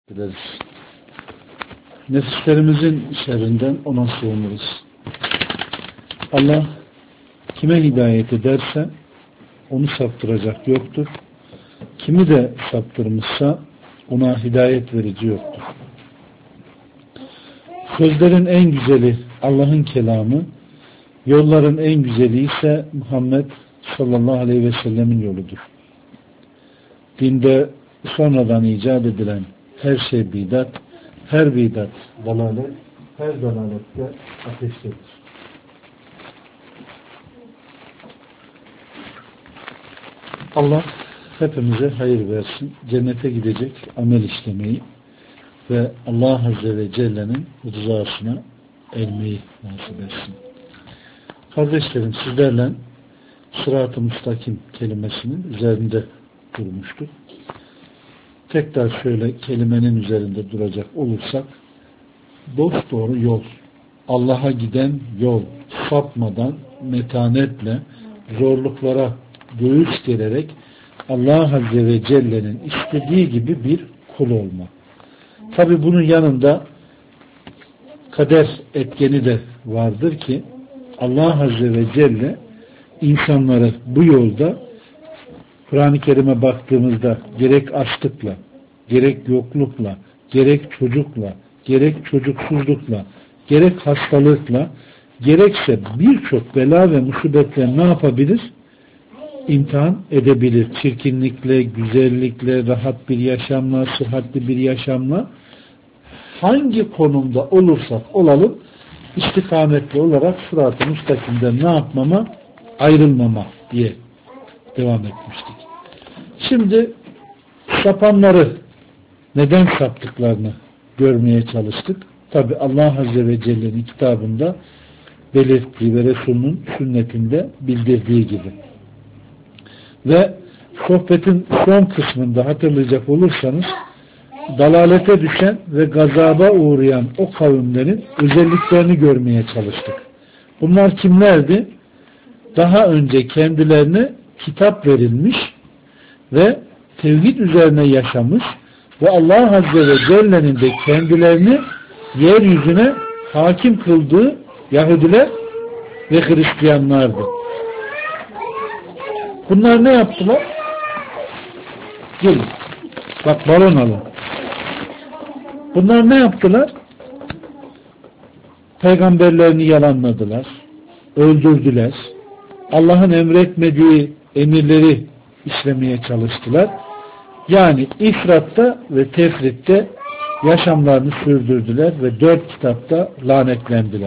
Dileriz. Nefislerimizin şerrinden ona sığınırız. Allah kime hidayet ederse onu saptıracak yoktur. Kimi de saptırmışsa ona hidayet verici yoktur. Sözlerin en güzeli Allah'ın kelamı, yolların en güzeli ise Muhammed sallallahu aleyhi ve sellemin yoludur. Dinde sonradan icat edilen her şey bidat, her bidat dalalet, her dalalet de ateştedir. Allah hepimize hayır versin, cennete gidecek amel işlemeyi ve Allah Azze ve Celle'nin rızasına ermeyi nasip etsin. Kardeşlerim, sizlerle sırat-ı müstakim kelimesinin üzerinde durmuştuk. Tekrar şöyle kelimenin üzerinde duracak olursak, dosdoğru yol, Allah'a giden yol, sapmadan, metanetle, zorluklara göğüs gererek Allah Azze ve Celle'nin istediği gibi bir kul olma. Tabi bunun yanında kader etkeni de vardır ki Allah Azze ve Celle insanları bu yolda Kur'an-ı Kerim'e baktığımızda gerek açlıkla, gerek yoklukla, gerek çocukla, gerek çocuksuzlukla, gerek hastalıkla, gerekse birçok bela ve musibetle ne yapabilir? İmtihan edebilir. Çirkinlikle, güzellikle, rahat bir yaşamla, sıhhatli bir yaşamla hangi konumda olursak olalım istikametli olarak sırat-ı müstakimden ne yapmama? Ayrılmama diye devam etmiştik. Şimdi sapanları neden saptıklarını görmeye çalıştık. Tabi Allah Azze ve Celle'nin kitabında belirttiği ve Resulünün sünnetinde bildirdiği gibi. Ve sohbetin son kısmında hatırlayacak olursanız dalalete düşen ve gazaba uğrayan o kavimlerin özelliklerini görmeye çalıştık. Bunlar kimlerdi? Daha önce kendilerine kitap verilmiş ve tevhid üzerine yaşamış ve Allah Azze ve Celle'nin de kendilerini yeryüzüne hakim kıldığı Yahudiler ve Hristiyanlardı. Bunlar ne yaptılar? Gelin. Bak balon alın. Bunlar ne yaptılar? Peygamberlerini yalanladılar. Öldürdüler. Allah'ın emretmediği emirleri işlemeye çalıştılar. Yani ifratta ve tefritte yaşamlarını sürdürdüler ve 4 kitapta lanetlendiler.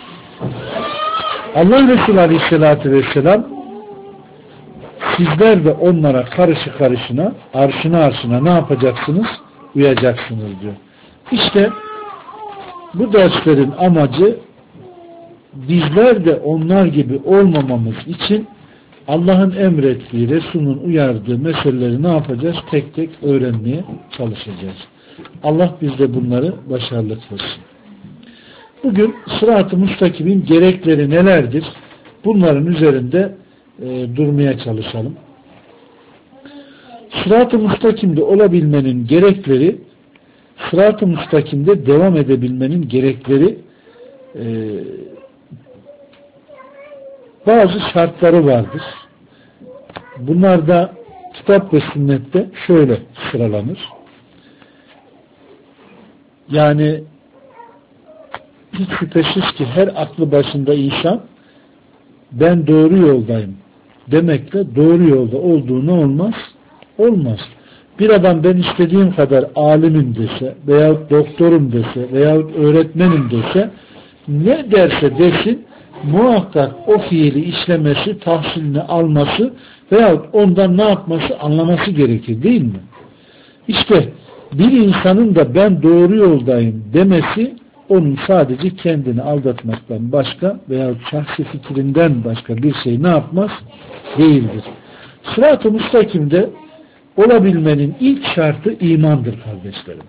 Allah Resulü Aleyhisselatü Vesselam sizler de onlara karışı karışına, arşına ne yapacaksınız? Uyacaksınız diyor. İşte bu derslerin amacı bizler de onlar gibi olmamamız için Allah'ın emrettiği, Resul'ün uyardığı meseleleri ne yapacağız? Tek tek öğrenmeye çalışacağız. Allah bizde bunları başarılı kılsın. Bugün sırat-ı müstakimin gerekleri nelerdir? Bunların üzerinde durmaya çalışalım. Sırat-ı müstakimde olabilmenin gerekleri, sırat-ı müstakimde devam edebilmenin gerekleri bazı şartları vardır. Bunlar da kitap ve sünnette şöyle sıralanır. Yani hiç şüphesiz ki her aklı başında insan ben doğru yoldayım demekle doğru yolda olduğu ne olmaz? Olmaz. Bir adam ben istediğim kadar alimim dese veyahut doktorum dese veyahut öğretmenim dese ne derse desin muhakkak o fiili işlemesi, tahsilini alması veyahut ondan ne yapması, anlaması gerekir değil mi? İşte bir insanın da ben doğru yoldayım demesi onun sadece kendini aldatmaktan başka veyahut şahsi fikrinden başka bir şey ne yapmaz? Değildir. Sırat-ı müstakimde olabilmenin ilk şartı imandır kardeşlerim.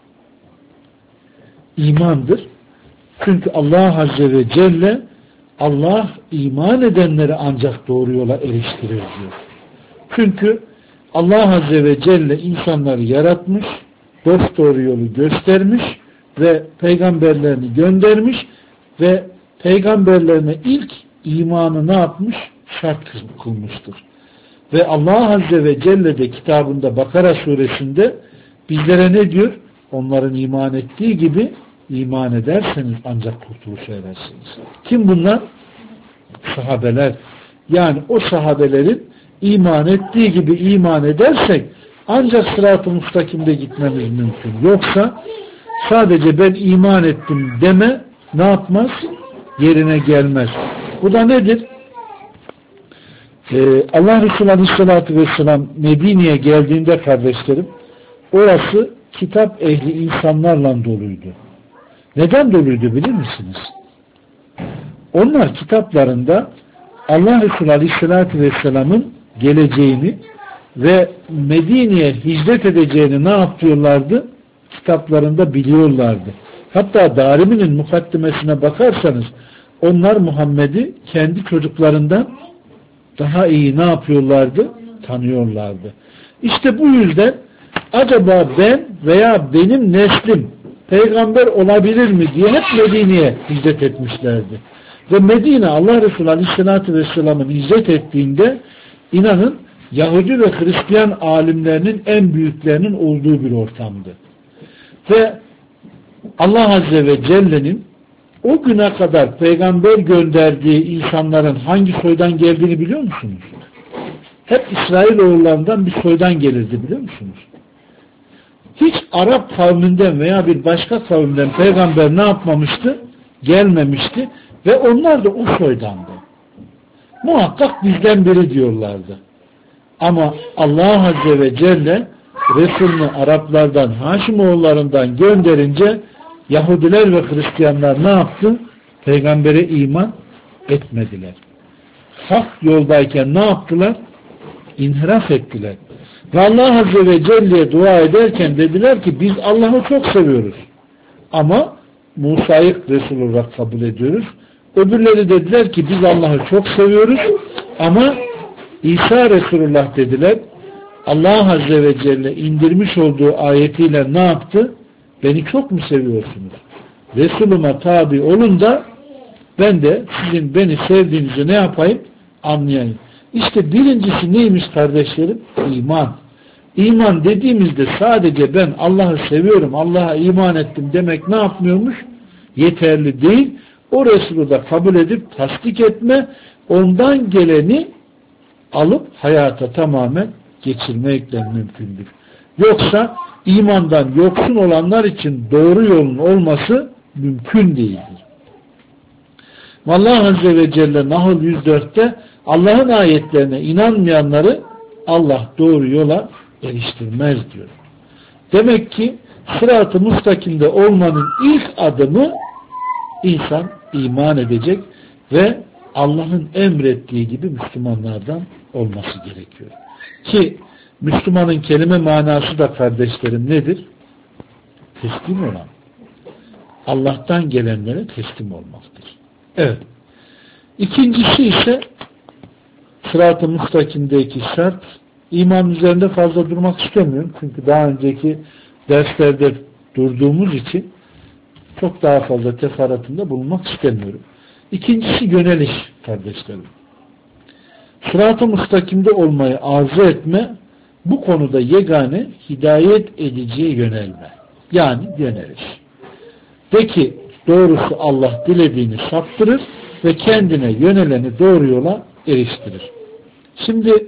İmandır. Çünkü Allah Azze ve Celle Allah iman edenleri ancak doğru yola eriştirir diyor. Çünkü Allah Azze ve Celle insanları yaratmış dosdoğru yolu göstermiş ve peygamberlerini göndermiş ve peygamberlerine ilk imanı ne yapmış? Şart kılmıştır. Ve Allah Azze ve Celle de kitabında Bakara suresinde bizlere ne diyor? Onların iman ettiği gibi iman ederseniz ancak kurtuluşa erersiniz. Kim bunlar? Sahabeler. Yani o sahabelerin iman ettiği gibi iman edersek ancak sırat-ı müstakimde gitmemiz mümkün. Yoksa sadece ben iman ettim deme ne yapmaz? Yerine gelmez. Bu da nedir? Allah Resulü Aleyhisselatü Vesselam Medine'ye geldiğinde kardeşlerim, orası kitap ehli insanlarla doluydu. Neden doluydu bilir misiniz? Onlar kitaplarında Allah Resulü Aleyhisselatü Vesselam'ın geleceğini ve Medine'ye hicret edeceğini ne yapıyorlardı? Kitaplarında biliyorlardı. Hatta Darimi'nin mukaddimesine bakarsanız onlar Muhammed'i kendi çocuklarından daha iyi ne yapıyorlardı? Tanıyorlardı. İşte bu yüzden acaba ben veya benim neslim peygamber olabilir mi diye hep Medine'ye hicret etmişlerdi. Ve Medine Allah Resulü Aleyhisselatü Vesselam'ın hicret ettiğinde inanın Yahudi ve Hristiyan alimlerinin en büyüklerinin olduğu bir ortamdı. Ve Allah Azze ve Celle'nin o güne kadar peygamber gönderdiği insanların hangi soydan geldiğini biliyor musunuz? Hep İsrailoğullarından bir soydan gelirdi biliyor musunuz? Hiç Arap kavminden veya bir başka kavimden peygamber ne yapmamıştı? Gelmemişti ve onlar da o soydandı. Muhakkak bizden biri diyorlardı. Ama Allah Azze ve Celle Resulünü Araplardan, Haşimoğullarından gönderince Yahudiler ve Hristiyanlar ne yaptı? Peygambere iman etmediler. Hak yoldayken ne yaptılar? İnhiraf ettiler. Ve Allah Azze ve Celle'ye dua ederken dediler ki biz Allah'ı çok seviyoruz. Ama Musa'yı Resul olarak kabul ediyoruz. Öbürleri dediler ki biz Allah'ı çok seviyoruz ama İsa Resulullah dediler. Allah Azze ve Celle indirmiş olduğu ayetiyle ne yaptı? Beni çok mu seviyorsunuz? Resulüme tabi olun da ben de sizin beni sevdiğinizi ne yapayım? Anlayayım. İşte birincisi neymiş kardeşlerim? İman. İman dediğimizde sadece ben Allah'ı seviyorum, Allah'a iman ettim demek ne yapmıyormuş? Yeterli değil. O Resulü de kabul edip tasdik etme, ondan geleni alıp hayata tamamen geçirmekle mümkündür. Yoksa imandan yoksun olanlar için doğru yolun olması mümkün değildir. Allah Azze ve Celle Nahl 104'te Allah'ın ayetlerine inanmayanları Allah doğru yola eriştirmez diyor. Demek ki sırat-ı müstakimde olmanın ilk adımı insan iman edecek ve Allah'ın emrettiği gibi Müslümanlardan olması gerekiyor. Ki Müslümanın kelime manası da kardeşlerim nedir? Teslim olan. Allah'tan gelenlere teslim olmaktır. Evet. İkincisi ise sırat-ı müstakimdeki şart, iman üzerinde fazla durmak istemiyorum. Çünkü daha önceki derslerde durduğumuz için çok daha fazla teferruatında bulunmak istemiyorum. İkincisi yöneliş kardeşlerim. Sırat-ı müstakimde olmayı arzu etme, bu konuda yegane hidayet ediciye yönelme. Yani yöneliş. De ki doğrusu Allah dilediğini saptırır ve kendine yöneleni doğru yola eriştirir. Şimdi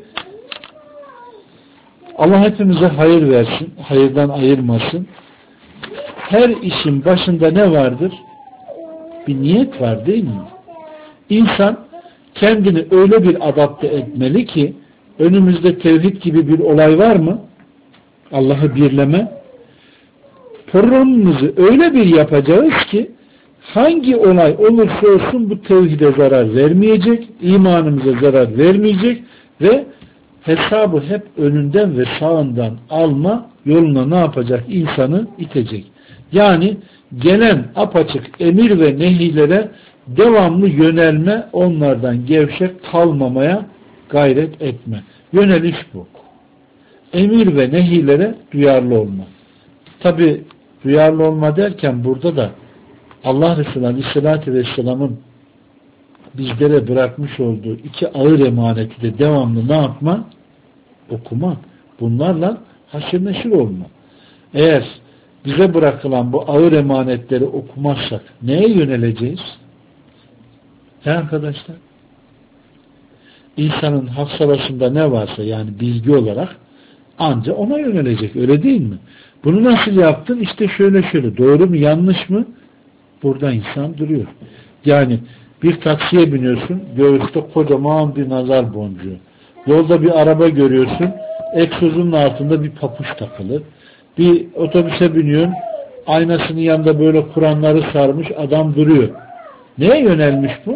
Allah hepimize hayır versin, hayırdan ayırmasın. Her işin başında ne vardır? Bir niyet var değil mi? İnsan kendini öyle bir adapte etmeli ki önümüzde tevhid gibi bir olay var mı? Allah'ı birleme. Programımızı öyle bir yapacağız ki hangi olay olursa olsun bu tevhide zarar vermeyecek, imanımıza zarar vermeyecek ve hesabı hep önünden ve sağından alma yoluna ne yapacak? İnsanı itecek. Yani gelen apaçık emir ve nehilere devamlı yönelme, onlardan gevşek kalmamaya gayret etme. Yöneliş bu. Emir ve nehilere duyarlı olma. Tabi duyarlı olma derken burada da Allah Resulü Aleyhisselatü Vesselam'ın bizlere bırakmış olduğu iki ağır emaneti de devamlı ne yapma? Okuma. Bunlarla haşır neşir olma. Eğer bize bırakılan bu ağır emanetleri okumazsak neye yöneleceğiz? He arkadaşlar? İnsanın hafsalasında ne varsa yani bilgi olarak anca ona yönelecek. Öyle değil mi? Bunu nasıl yaptın? İşte şöyle şöyle. Doğru mu yanlış mı? Burada insan duruyor. Yani bir taksiye biniyorsun. Göğüste kocaman bir nazar boncuğu. Yolda bir araba görüyorsun. Egzozunun altında bir papuç takılı. Bir otobüse biniyorsun. Aynasının yanında böyle Kur'anları sarmış adam duruyor. Neye yönelmiş bu?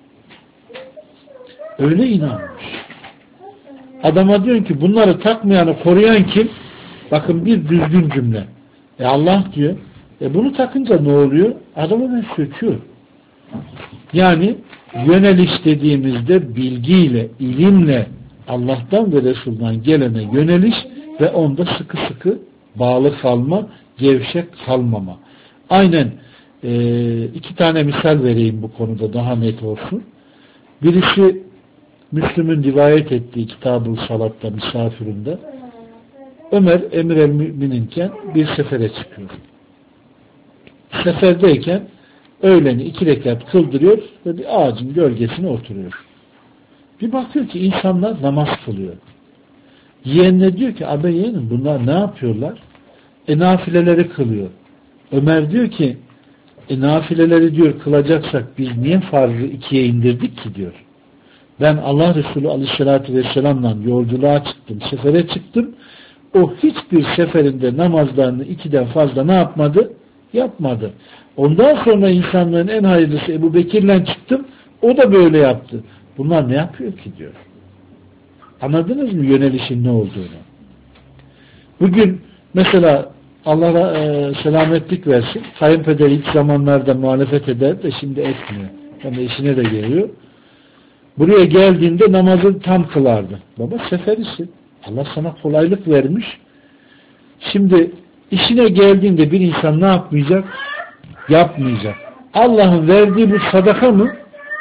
Öyle inanmış. Adama diyorsun ki bunları takmayanı koruyan kim? Bakın bir düzgün cümle. Allah diyor. Bunu takınca ne oluyor? Adamı ben söküyor. Yani yöneliş dediğimizde bilgiyle, ilimle Allah'tan ve Resul'dan gelene yöneliş ve onda sıkı sıkı bağlı kalma, gevşek kalmama. Aynen iki tane misal vereyim bu konuda daha net olsun. Birisi Müslüm'ün rivayet ettiği Kitab-ı Salat'ta misafirinde Ömer emir el mümininken bir sefere çıkıyor. Seferdeyken öğleni 2 rekat kıldırıyor ve bir ağacın gölgesine oturuyor. Bir bakıyor ki insanlar namaz kılıyor. Yeğenine diyor ki abi yeğenim bunlar ne yapıyorlar? Nafileleri kılıyor. Ömer diyor ki nafileleri diyor kılacaksak biz niye farzı 2'ye indirdik ki diyor. Ben Allah Resulü Aleyhisselatü Vesselam'la yolculuğa çıktım, sefere çıktım. O hiçbir seferinde namazlarını 2'den fazla ne yapmadı? Yapmadı. Ondan sonra insanlığın en hayırlısı Ebu Bekir'le çıktım. O da böyle yaptı. Bunlar ne yapıyor ki diyor. Anladınız mı yönelişin ne olduğunu? Bugün mesela Allah'a selametlik versin. Kayınpeder ilk zamanlarda muhalefet eder de şimdi etmiyor. Yani işine de geliyor. Buraya geldiğinde namazı tam kılardı. Baba seferisin. Allah sana kolaylık vermiş. Şimdi işine geldiğinde bir insan ne yapmayacak? Yapmayacak. Allah'ın verdiği bu sadaka mı?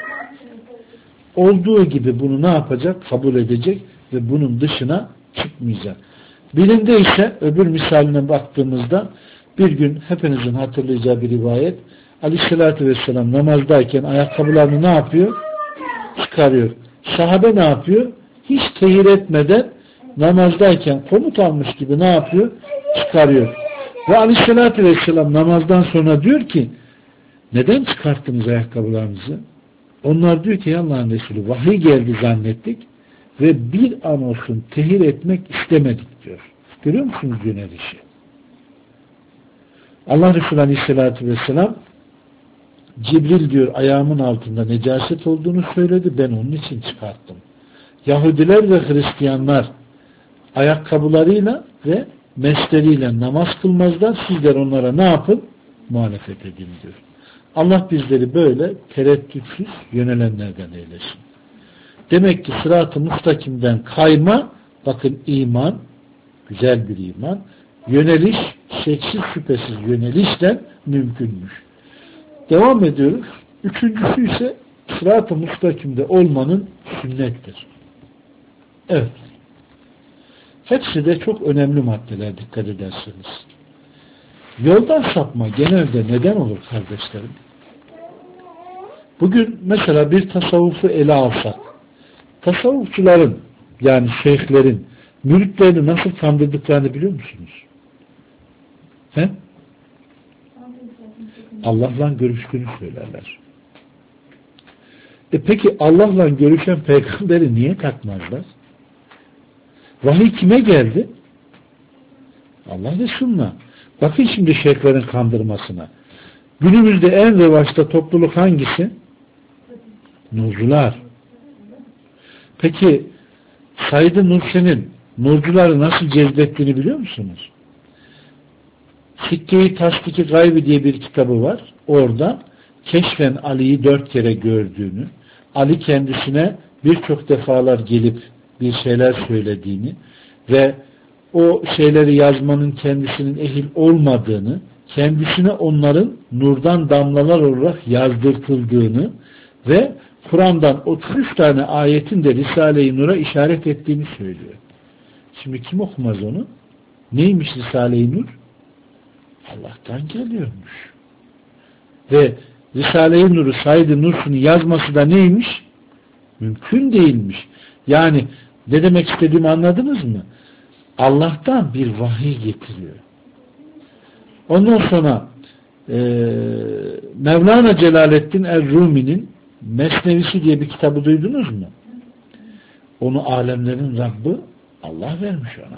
Olduğu gibi bunu ne yapacak? Kabul edecek ve bunun dışına çıkmayacak. Birinde ise öbür misaline baktığımızda bir gün hepinizin hatırlayacağı bir rivayet Aleyhisselatü Vesselam namazdayken ayakkabılarını ne yapıyor? Çıkarıyor. Sahabe ne yapıyor? Hiç tehir etmeden namazdayken komut almış gibi ne yapıyor? Çıkarıyor. Ve Aleyhisselatü Vesselam namazdan sonra diyor ki neden çıkarttınız ayakkabılarınızı? Onlar diyor ki Allah'ın Resulü vahiy geldi zannettik ve bir an olsun tehir etmek istemedik diyor. Görüyor musunuz yönelişi? Allah Resulü Aleyhisselatü Vesselam Cibril diyor ayağımın altında necaset olduğunu söyledi. Ben onun için çıkarttım. Yahudiler ve Hristiyanlar ayakkabılarıyla ve mesleriyle namaz kılmazlar. Sizler onlara ne yapın? Muhalefet edin diyor. Allah bizleri böyle tereddütsüz yönelenlerden eylesin. Demek ki sırat-ı müstakimden kayma, bakın iman, güzel bir iman, yöneliş, şeksiz şüphesiz yönelişten mümkünmüş. Devam ediyoruz. Üçüncüsü ise sırat-ı müstakimde olmanın sünnettir. Evet. Hepsi de çok önemli maddeler dikkat ederseniz. Yoldan sapma genelde neden olur kardeşlerim? Bugün mesela bir tasavvufu ele alsak, tasavvufçuların yani şeyhlerin müritlerini nasıl kandırdıklarını biliyor musunuz? He? Allah'la görüştüğünü söylerler. Peki Allah'la görüşen peygamberi niye takmazlar? Vahiy kime geldi? Allah Resulü'ne. Bakın şimdi şeyhlerin kandırmasına. Günümüzde en revaçta topluluk hangisi? Nurcular. Peki Said-i Nursi'nin nurcuları nasıl cezbettiğini biliyor musunuz? Sikke-i Tasdik-i Gaybi diye bir kitabı var. Orada keşfen Ali'yi 4 kere gördüğünü, Ali kendisine birçok defalar gelip bir şeyler söylediğini ve o şeyleri yazmanın kendisinin ehil olmadığını, kendisine onların nurdan damlalar olarak yazdırtıldığını ve Kur'an'dan 33 tane ayetin de Risale-i Nur'a işaret ettiğini söylüyor. Şimdi kim okumaz onu? Neymiş Risale-i Nur? Allah'tan geliyormuş. Ve Risale-i Nur'u Said-i Nursi'nin yazması da neymiş? Mümkün değilmiş. Yani ne demek istediğimi anladınız mı? Allah'tan bir vahiy getiriyor. Ondan sonra Mevlana Celaleddin Er-Rumi'nin Mesnevisi diye bir kitabı duydunuz mu? Onu alemlerin Rabbi Allah vermiş ona.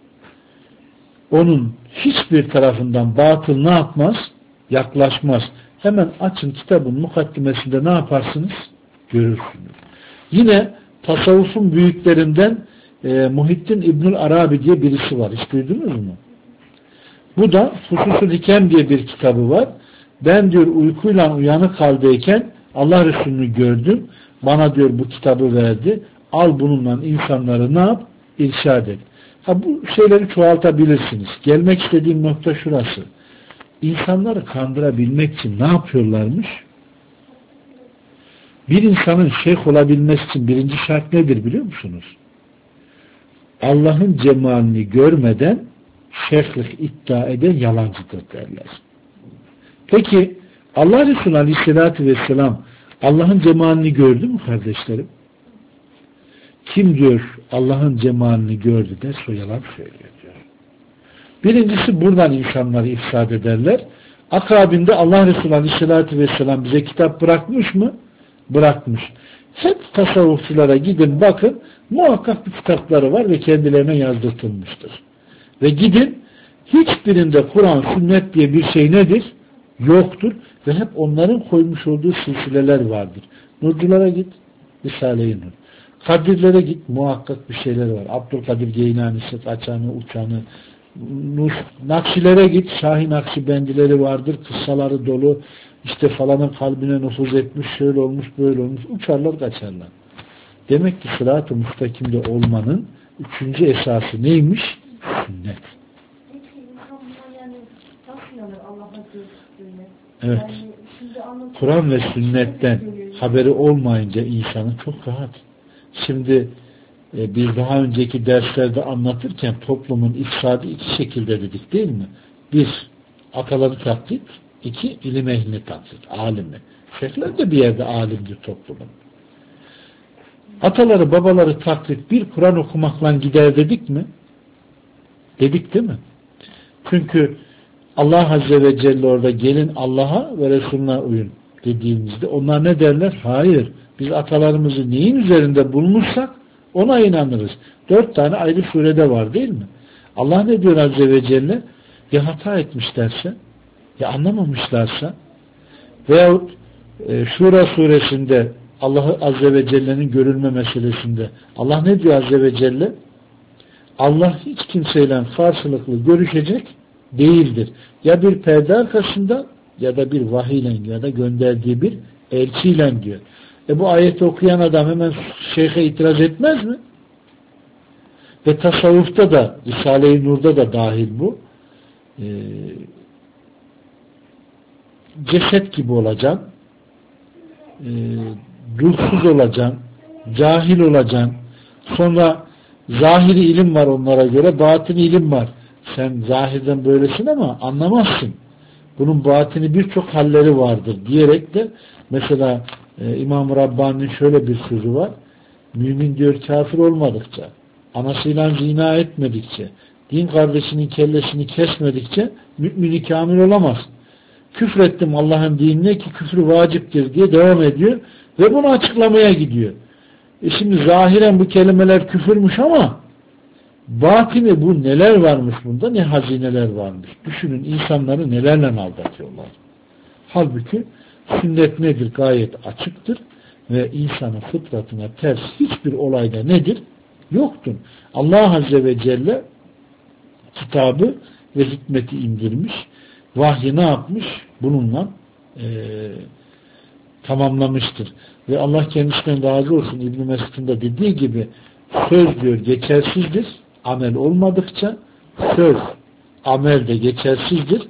Onun hiçbir tarafından batıl ne yapmaz? Yaklaşmaz. Hemen açın kitabın mukaddimesinde ne yaparsınız? Görürsünüz. Yine tasavvufun büyüklerinden Muhittin İbnül Arabi diye birisi var. Hiç duydunuz mu? Bu da Fusus-ül Hikem diye bir kitabı var. Ben diyor uykuyla uyanık haldeyken Allah Resulü'nü gördüm. Bana diyor bu kitabı verdi. Al bununla insanları ne yap? İrşad et. Bu şeyleri çoğaltabilirsiniz. Gelmek istediğim nokta şurası. İnsanları kandırabilmek için ne yapıyorlarmış? Bir insanın şeyh olabilmesi için birinci şart nedir biliyor musunuz? Allah'ın cemalini görmeden şeyhlik iddia eden yalancıdır derler. Peki Allah Resulü Aleyhisselatü Vesselam Allah'ın cemalini gördü mü kardeşlerim? Kim diyor Allah'ın cemalini gördü derse o yalan söylüyor diyor. Birincisi buradan insanları ifsad ederler. Akabinde Allah Resulü Aleyhisselatü Vesselam bize kitap bırakmış mı? Bırakmış. Hep tasavvufçulara gidin bakın muhakkak bir kitapları var ve kendilerine yazdırtılmıştır. Ve gidin hiçbirinde Kur'an, sünnet diye bir şey nedir? Yoktur. Ve hep onların koymuş olduğu silsileler vardır. Nurculara git, Risale-i Nur. Kadirlere git, muhakkak bir şeyler var. Abdülkadir Geylani'si, Açanı, Uçanı, Nakşilere git, Şahin Nakşibendileri vardır, kıssaları dolu, işte falanın kalbine nüfuz etmiş, şöyle olmuş, böyle olmuş, uçarlar, kaçarlar. Demek ki sırat-ı müstakimde olmanın üçüncü esası neymiş? Sünnet. Evet. Kur'an ve sünnetten haberi olmayınca insanın çok rahat. Şimdi biz daha önceki derslerde anlatırken toplumun ifsadı iki şekilde dedik değil mi? Bir, ataları taklit, iki, ilim ehlini taklit, alimi. Şeyhler de bir yerde alimdir toplumun. Ataları, babaları taklit, bir Kur'an okumakla gider dedik mi? Dedik değil mi? Çünkü Allah Azze ve Celle orada gelin Allah'a ve Resulüne uyun dediğimizde onlar ne derler? Hayır. Biz atalarımızı neyin üzerinde bulmuşsak ona inanırız. 4 tane ayrı surede var değil mi? Allah ne diyor Azze ve Celle? Ya hata etmişlerse, ya anlamamışlarsa veyahut Şura suresinde Allah'ı Azze ve Celle'nin görülme meselesinde Allah ne diyor Azze ve Celle? Allah hiç kimseyle karşılıklı görüşecek değildir. Ya bir perde arkasında ya da bir vahiyle ya da gönderdiği bir elçiyle diyor. Bu ayeti okuyan adam hemen şeyhe itiraz etmez mi? Ve tasavvufta da Risale-i Nur'da da dahil bu. Ceset gibi olacaksın, ruhsuz olacaksın, cahil olacaksın. Sonra zahiri ilim var onlara göre, batini ilim var. Sen zahirden böylesin ama anlamazsın. Bunun batini birçok halleri vardır diyerek de mesela İmam-ı Rabbani'nin şöyle bir sözü var. Mümin diyor kafir olmadıkça, anasıyla zina etmedikçe, din kardeşinin kellesini kesmedikçe mümini kamil olamaz. Küfrettim Allah'ın dinine ki küfrü vaciptir diye devam ediyor ve bunu açıklamaya gidiyor. Şimdi zahiren bu kelimeler küfürmüş ama batini bu neler varmış bunda, ne hazineler varmış. Düşünün insanları nelerle aldatıyorlar. Halbuki sünnet nedir? Gayet açıktır ve insanın fıtratına ters hiçbir olayda nedir? Yoktur. Allah Azze ve Celle kitabı ve hikmeti indirmiş. Vahyi ne yapmış? Bununla tamamlamıştır. Ve Allah kendisinden razı olsun İbn-i Mesud'un da dediği gibi söz diyor geçersizdir amel olmadıkça söz, amel de geçersizdir.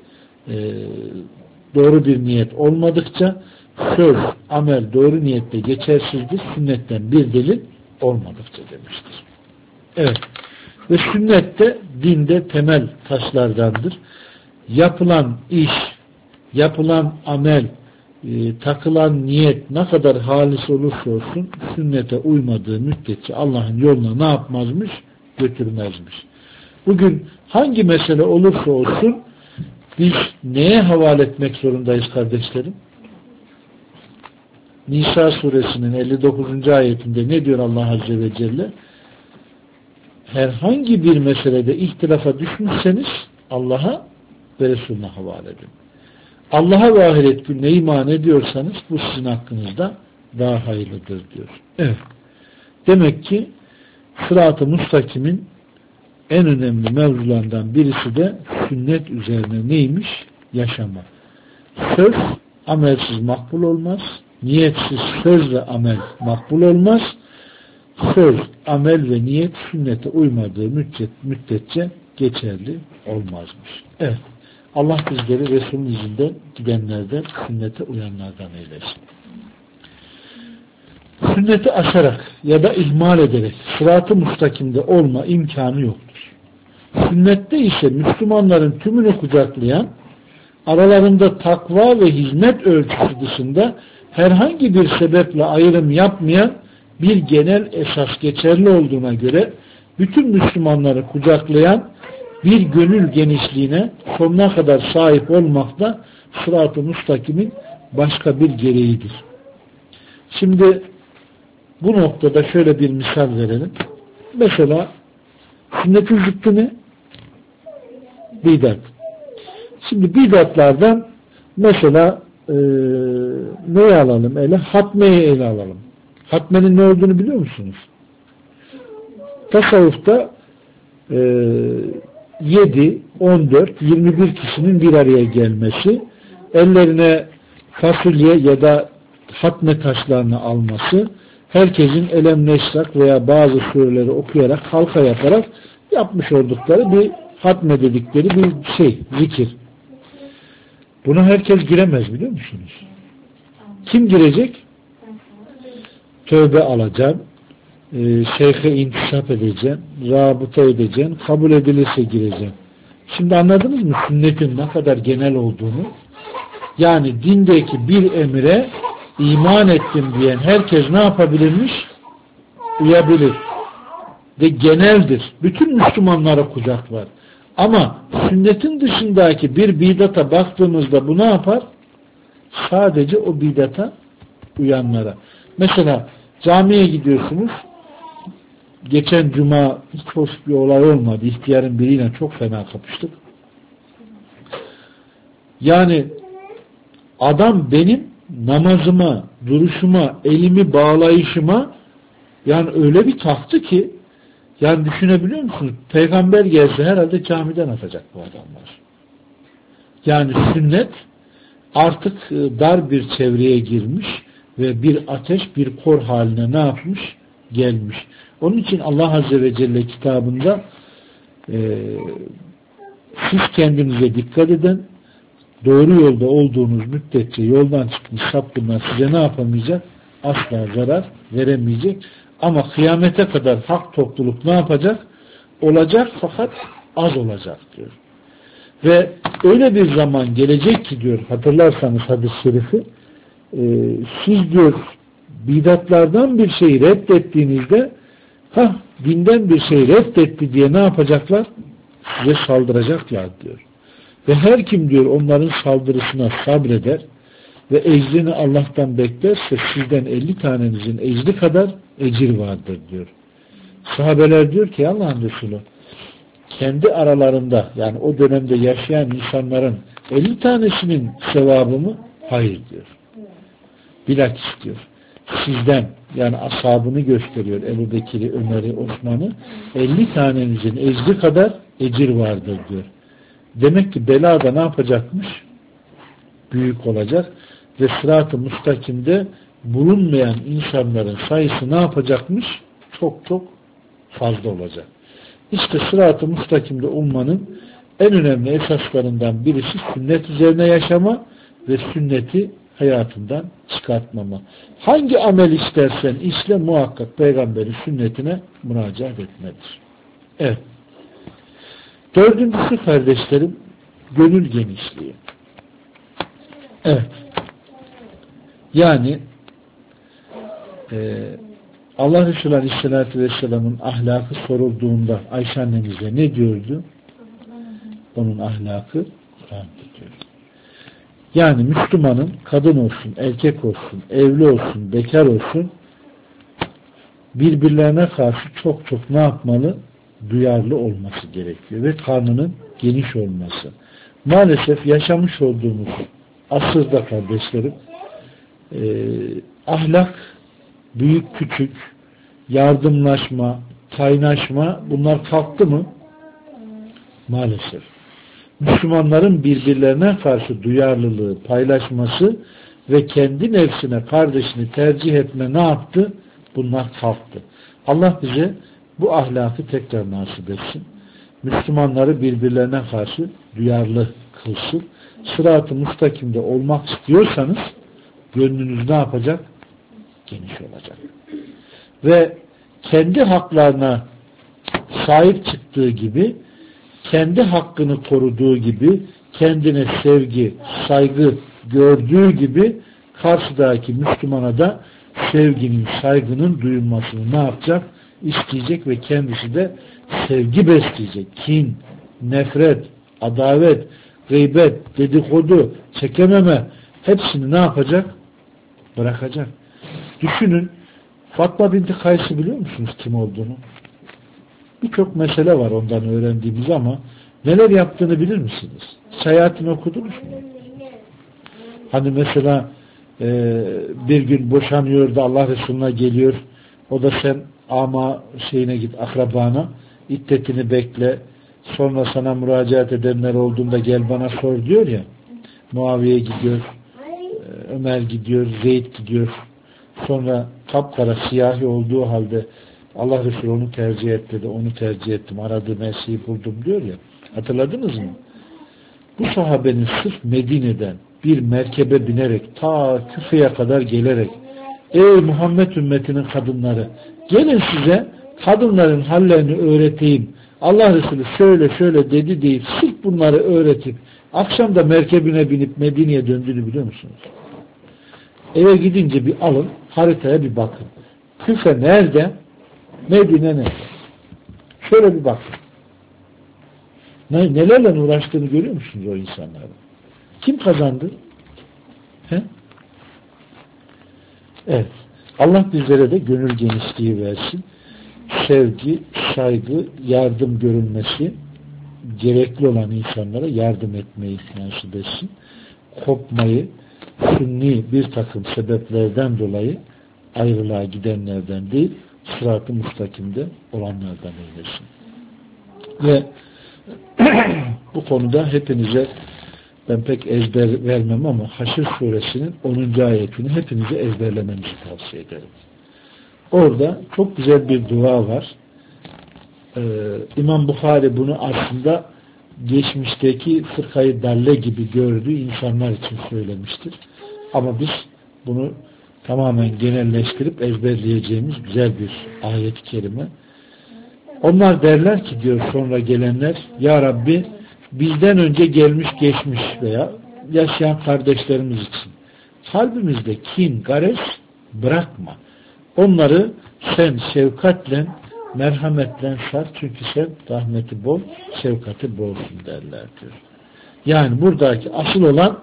Doğru bir niyet olmadıkça söz, amel doğru niyetle geçersizdir. Sünnetten bir delil olmadıkça demiştir. Evet. Ve sünnet de dinde temel taşlardandır. Yapılan iş, yapılan amel, takılan niyet ne kadar halis olursa olsun sünnete uymadığı müddetçe Allah'ın yoluna ne yapmazmış? Götürmezmiş. Bugün hangi mesele olursa olsun biz neye havale etmek zorundayız kardeşlerim? Nisa suresinin 59. ayetinde ne diyor Allah Azze ve Celle? Herhangi bir meselede ihtilafa düşmüşseniz Allah'a ve Resulüne havale edin. Allah'a ve ahiret gününe iman ediyorsanız bu sizin hakkınızda daha hayırlıdır diyor. Evet. Demek ki sırat-ı müstakimin en önemli mevzularından birisi de sünnet üzerine neymiş? Yaşama. Söz amelsiz makbul olmaz. Niyetsiz söz ve amel makbul olmaz. Söz, amel ve niyet sünnete uymadığı müddetçe geçerli olmazmış. Evet. Allah bizleri Resul'ün izinden gidenlerden, sünnete uyanlardan eylesin. Sünneti aşarak ya da ihmal ederek sırat-ı müstakimde olma imkanı yoktur. Sünnette ise Müslümanların tümünü kucaklayan, aralarında takva ve hizmet ölçüsü dışında herhangi bir sebeple ayrım yapmayan bir genel esas geçerli olduğuna göre bütün Müslümanları kucaklayan bir gönül genişliğine sonuna kadar sahip olmak da sırat-ı müstakimin başka bir gereğidir. Şimdi bu noktada şöyle bir misal verelim. Mesela sünnetin zıttı ne? Bidat. Şimdi bidatlardan mesela neyi alalım ele? Hatmeyi ele alalım. Hatmenin ne olduğunu biliyor musunuz? Tasavvufta 7, 14, 21 kişinin bir araya gelmesi, ellerine fasulye ya da hatme taşlarını alması, herkesin elem neşrak veya bazı sureleri okuyarak, halka yaparak yapmış oldukları bir hatme dedikleri bir şey, zikir. Buna herkes giremez biliyor musunuz? Kim girecek? Tövbe alacaksın, şeyhe intisap edeceksin, rabıta edeceksin, kabul edilirse gireceksin. Şimdi anladınız mı sünnetin ne kadar genel olduğunu? Yani dindeki bir emire iman ettim diyen herkes ne yapabilirmiş? Uyabilir. Ve geneldir. Bütün Müslümanlara kucaklar. Ama sünnetin dışındaki bir bidata baktığımızda bu ne yapar? Sadece o bidata uyanlara. Mesela camiye gidiyorsunuz. Geçen cuma hiç hoş bir olay olmadı. İhtiyarın biriyle çok fena kapıştık. Yani adam benim namazıma, duruşuma, elimi bağlayışıma yani öyle bir taktı ki yani düşünebiliyor musunuz? Peygamber gelse herhalde camiden atacak bu adamlar. Yani sünnet artık dar bir çevreye girmiş ve bir ateş, bir kor haline ne yapmış? Gelmiş. Onun için Allah Azze ve Celle kitabında siz kendinize dikkat edin, doğru yolda olduğunuz müddetçe yoldan çıkmış sapkınlar size ne yapamayacak? Asla zarar veremeyecek. Ama kıyamete kadar hak topluluk ne yapacak? Olacak fakat az olacak diyor. Ve öyle bir zaman gelecek ki diyor, hatırlarsanız hadis-i şerifi, siz diyor bidatlardan bir şeyi reddettiğinizde dinden bir şeyi reddetti diye ne yapacaklar? Size saldıracaklar diyor. Ve her kim diyor onların saldırısına sabreder ve ecrini Allah'tan beklerse sizden 50 tanenizin ecri kadar ecir vardır diyor. Sahabeler diyor ki Allah'ın Resulü kendi aralarında yani o dönemde yaşayan insanların 50 tanesinin sevabı mı? Hayır diyor. Bilakis diyor. Sizden yani ashabını gösteriyor Ebu Bekir'i, Ömer'i, Osman'ı 50 tanenizin ecri kadar ecir vardır diyor. Demek ki bela da ne yapacakmış? Büyük olacak ve sırat-ı müstakimde bulunmayan insanların sayısı ne yapacakmış? Çok çok fazla olacak. İşte sırat-ı müstakimde olmanın en önemli esaslarından birisi sünnet üzerine yaşama ve sünneti hayatından çıkartmama. Hangi amel istersen işle muhakkak peygamberin sünnetine müracaat etmedir. Evet. Dördüncüsü kardeşlerim, gönül genişliği. Evet. Yani Allah Resulü Aleyhisselatü Vesselam'ın ahlakı sorulduğunda Ayşe annemize ne diyordu? Onun ahlakı Kur'an'dır diyor. Yani Müslümanın kadın olsun, erkek olsun, evli olsun, bekar olsun birbirlerine karşı çok çok ne yapmalı? Duyarlı olması gerekiyor ve karnının geniş olması. Maalesef yaşamış olduğumuz asırda kardeşlerim ahlak, büyük küçük, yardımlaşma, kaynaşma bunlar kalktı mı? Maalesef. Müslümanların birbirlerine karşı duyarlılığı, paylaşması ve kendi nefsine, kardeşini tercih etme ne yaptı? Bunlar kalktı. Allah bize bu ahlakı tekrar nasip etsin. Müslümanları birbirlerine karşı duyarlı kılsın. Sırat-ı müstakimde olmak istiyorsanız gönlünüz ne yapacak? Geniş olacak. Ve kendi haklarına sahip çıktığı gibi, kendi hakkını koruduğu gibi, kendine sevgi, saygı gördüğü gibi karşıdaki Müslümana da sevginin, saygının duyulmasını ne yapacak? İsteyecek ve kendisi de sevgi besleyecek. Kin, nefret, adavet, gıybet, dedikodu, çekememe hepsini ne yapacak? Bırakacak. Düşünün, Fatma binti Kays'ı biliyor musunuz kim olduğunu? Birçok mesele var ondan öğrendiğimiz ama neler yaptığını bilir misiniz? Hayatını okudunuz mu? Hani mesela bir gün boşanıyor da Allah Resulü'ne geliyor. O da sen ama şeyine git, akrabana, iddetini bekle, sonra sana müracaat edenler olduğunda gel bana sor diyor ya. Muaviye gidiyor, Ömer gidiyor, Zeyd gidiyor. Sonra kapkara siyahi olduğu halde Allah Resulü onu tercih et dedi, onu tercih ettim, aradığım her şeyi buldum diyor ya. Hatırladınız mı? Bu sahabenin sırf Medine'den bir merkebe binerek ta Küfe'ye kadar gelerek ey Muhammed ümmetinin kadınları gelin size kadınların hallerini öğreteyim. Allah Resulü şöyle şöyle dedi deyip sırf bunları öğretip akşam da merkebine binip Medine'ye döndüğünü biliyor musunuz? Eve gidince bir alın, haritaya bir bakın. Küfe nerede? Medine nerede? Şöyle bir bakın. Nelerle uğraştığını görüyor musunuz o insanların? Kim kazandı? He? Evet. Allah bizlere de gönül genişliği versin. Sevgi, saygı, yardım görülmesi, gerekli olan insanlara yardım etmeyi nasip etsin. Kopmayı, sünni bir takım sebeplerden dolayı ayrılığa gidenlerden değil, sırat-ı müstakimde olanlardan eylesin. Ve bu konuda hepinize ben pek ezber vermem ama Haşr suresinin 10. ayetini hepinize ezberlemenizi tavsiye ederim. Orada çok güzel bir dua var. İmam Bukhari bunu aslında geçmişteki fırkayı dalle gibi gördüğü insanlar için söylemiştir. Ama biz bunu tamamen genelleştirip ezberleyeceğimiz güzel bir ayet-i kerime. Onlar derler ki diyor sonra gelenler ya Rabbi bizden önce gelmiş geçmiş veya yaşayan kardeşlerimiz için kalbimizde kin, gares bırakma. Onları sen şefkatle, merhametle sar çünkü sen rahmeti bol, şefkati bolsun derler diyor. Yani buradaki asıl olan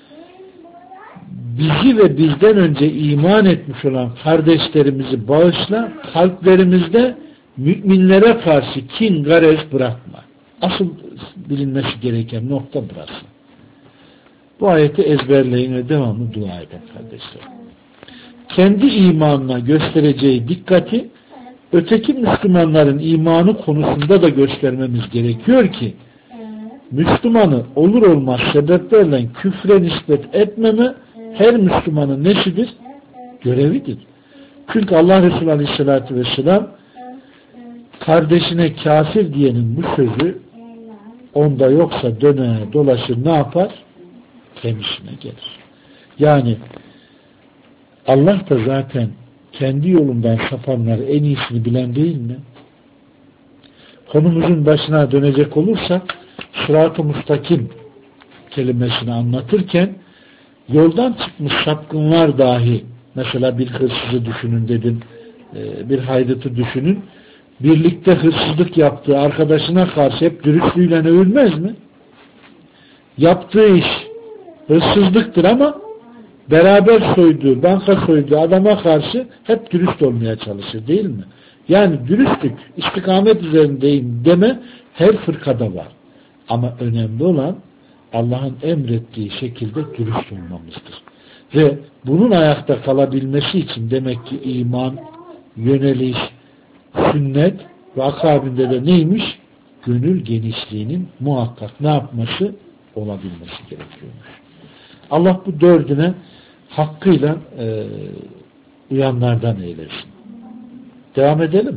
bizi ve bizden önce iman etmiş olan kardeşlerimizi bağışla, kalplerimizde müminlere karşı kin, gares bırakma. Asıl bilinmesi gereken nokta burası. Bu ayeti ezberleyin ve devamlı dua edin kardeşler. Kendi imanına göstereceği dikkati öteki Müslümanların imanı konusunda da göstermemiz gerekiyor ki Müslümanı olur olmaz sebeplerle küfre nispet etmeme her Müslümanın nesidir? Görevidir. Çünkü Allah Resulü Aleyhisselatü Vesselam kardeşine kafir diyenin bu sözü onda yoksa döne dolaşır ne yapar? Kendisine gelir. Yani Allah da zaten kendi yolundan sapanları en iyisini bilen değil mi? Konumuzun başına dönecek olursak sırat-ı müstakim kelimesini anlatırken yoldan çıkmış sapkınlar dahi, mesela bir hırsızı düşünün dedim, bir haydutı düşünün, birlikte hırsızlık yaptığı arkadaşına karşı hep dürüstlüğüyle övülmez mi? Yaptığı iş hırsızlıktır ama beraber soyduğu, banka soyduğu adama karşı hep dürüst olmaya çalışır değil mi? Yani dürüstlük, istikamet üzerindeyim deme her fırkada var. Ama önemli olan Allah'ın emrettiği şekilde dürüst olmamızdır. Ve bunun ayakta kalabilmesi için demek ki iman, yöneliş, sünnet ve akabinde de neymiş? Gönül genişliğinin muhakkak ne yapması? Olabilmesi gerekiyormuş. Allah bu dördüne hakkıyla uyanlardan eylesin. Devam edelim.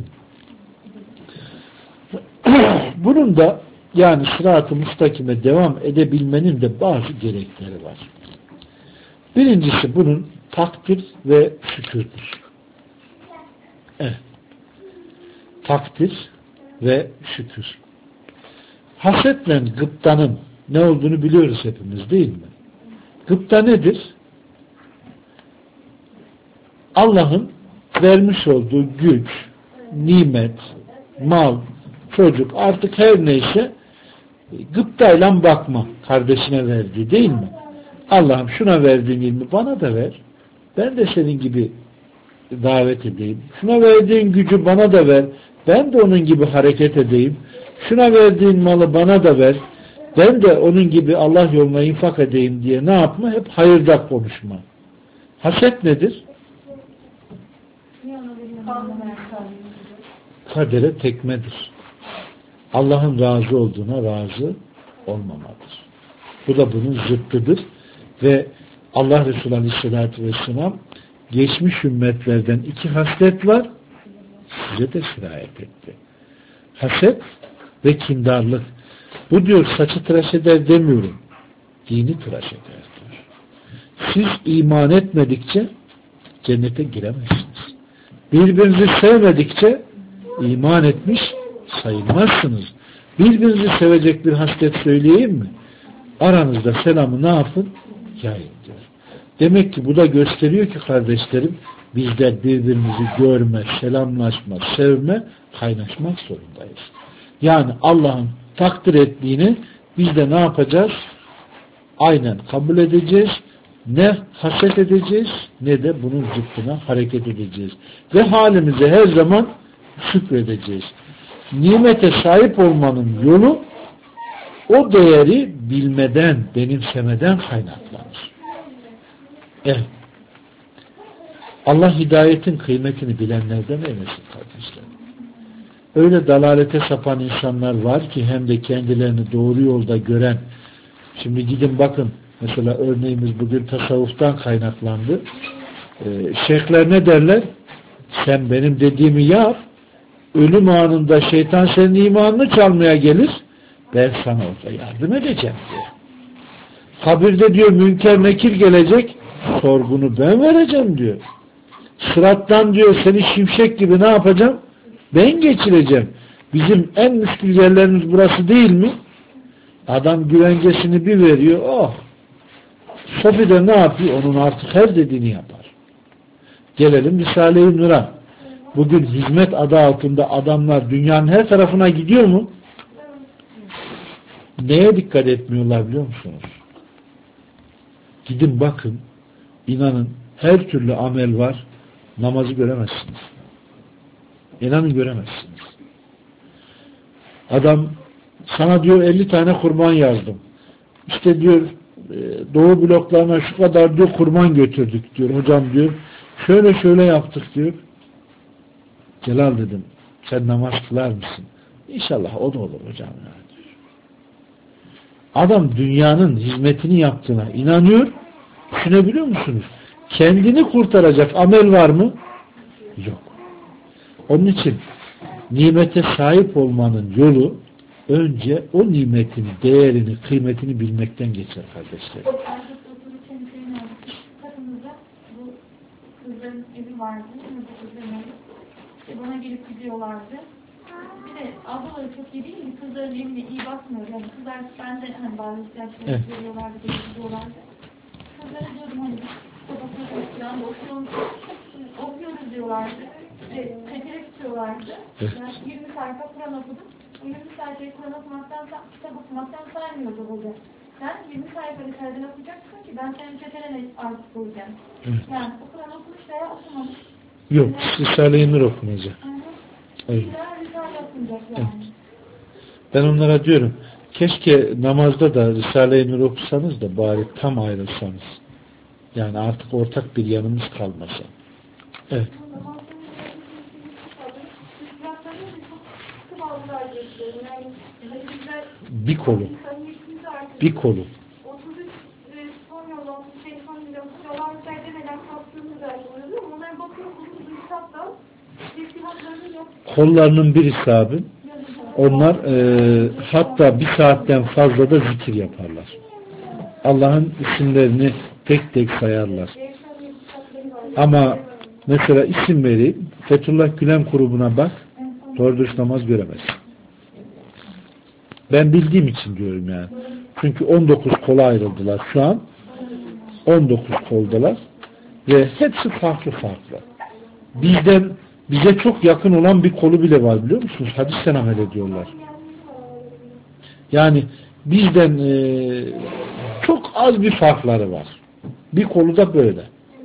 Bunun da yani sırat-ı müstakime devam edebilmenin de bazı gerekleri var. Birincisi bunun takdir ve şükürdür. Evet. Takdir ve şükür. Hasetle gıptanın ne olduğunu biliyoruz hepimiz değil mi? Gıpta nedir? Allah'ın vermiş olduğu güç, nimet, mal, çocuk artık her neyse gıptayla bakma kardeşine verdiği değil mi? Allah'ım şuna verdiğin ilmi bana da ver. Ben de senin gibi davet edeyim. Şuna verdiğin gücü bana da ver. Ben de onun gibi hareket edeyim. Şuna verdiğin malı bana da ver. Ben de onun gibi Allah yoluna infak edeyim diye ne yapma? Hep hayırda konuşma. Haset nedir? Kadere tekmedir. Allah'ın razı olduğuna razı olmamadır. Bu da bunun zıttıdır. Ve Allah Resulü Aleyhisselatü Vesselam geçmiş ümmetlerden iki haslet var. Size de sirayet etti. Haset ve kindarlık. Bu diyor saçı tıraş eder demiyorum. Dini tıraş eder diyor. Siz iman etmedikçe cennete giremezsiniz. Birbirinizi sevmedikçe iman etmiş sayılmazsınız. Birbirinizi sevecek bir haslet söyleyeyim mi? Aranızda selamı ne yapın? Yayın diyor. Demek ki bu da gösteriyor ki kardeşlerim bizler birbirimizi görme, selamlaşma, sevme, kaynaşmak zorundayız. Yani Allah'ın takdir ettiğini biz de ne yapacağız? Aynen kabul edeceğiz. Ne haset edeceğiz ne de bunun zıttına hareket edeceğiz. Ve halimize her zaman şükredeceğiz. Nimete sahip olmanın yolu o değeri bilmeden, benimsemeden kaynaklanır. Evet. Allah hidayetin kıymetini bilenlerden eylesin kardeşlerim. Öyle dalalete sapan insanlar var ki hem de kendilerini doğru yolda gören. Şimdi gidin bakın mesela örneğimiz bugün tasavvuftan kaynaklandı. Şeyhler ne derler? Sen benim dediğimi yap. Ölüm anında şeytan senin imanını çalmaya gelir. Ben sana orada yardım edeceğim diyor. Kabirde diyor münker nekir gelecek. Sorgunu ben vereceğim diyor. Sırattan diyor seni şimşek gibi ne yapacağım? Ben geçireceğim. Bizim en müşkül yerlerimiz burası değil mi? Adam güvencesini bir veriyor. Oh! Sofi de ne yapıyor? Onun artık her dediğini yapar. Gelelim Risale-i Nur'a. Bugün hizmet adı altında adamlar dünyanın her tarafına gidiyor mu? Neye dikkat etmiyorlar biliyor musunuz? Gidin bakın. İnanın her türlü amel var. Namazı göremezsiniz. İnanın göremezsiniz. Adam sana diyor 50 tane kurban yazdım. İşte diyor doğu bloklarına şu kadar diyor kurban götürdük diyor. Hocam diyor şöyle şöyle yaptık diyor. Celal dedim sen namaz kılar mısın? İnşallah o da olur hocam. Diyor. Adam dünyanın hizmetini yaptığına inanıyor. Düşünebiliyor musunuz? Kendini kurtaracak amel var mı? Yok. Onun için nimete sahip olmanın yolu önce o nimetin değerini, kıymetini bilmekten geçer kardeşler. Bu kızların evi vardı. Bana gelip gidiyorlardı. Bir de ablaları çok iyi değil mi? Kızların evine iyi bakmıyor. Yani kızlar bende hani bazı ihtiyaçları görüyorlardı, gidiyorlardı. Kızlara diyordum hani kitap okuyoruz falan, okuyoruz diyorlardı. Çekerek tutuyorlardı. Yani 20 sayfa Kur'an okudum. O 20 sayfayı Kur'an okumaktan, kitap okumaktan saymıyordu hoca. Sen 20 sayfa Risale'den okuyacaksın ki ben senin çetene artık olacağım. Yani o Kur'an okumuş veya okumamış. Yok, Risale-i Nur okunacak. Evet. Ben onlara diyorum, keşke namazda da Risale-i Nur okusanız da bari tam ayrılsanız. Yani artık ortak bir yanımız kalmasa. Evet. Bir kolu. Bir kolu. Kollarının birisi abi. Onlar hatta bir saatten fazla da zikir yaparlar. Allah'ın isimlerini tek tek sayarlar. Ama mesela isim vereyim. Fethullah Gülen grubuna bak. Doğru dürüst namaz göremezsin. Ben bildiğim için diyorum yani. Çünkü 19 kola ayrıldılar. Şu an 19 koldalar. Ve hepsi farklı farklı. Bize çok yakın olan bir kolu bile var biliyor musunuz? Hadisten amel ediyorlar. Yani bizden çok az bir farkları var. Bir kolu da böyle.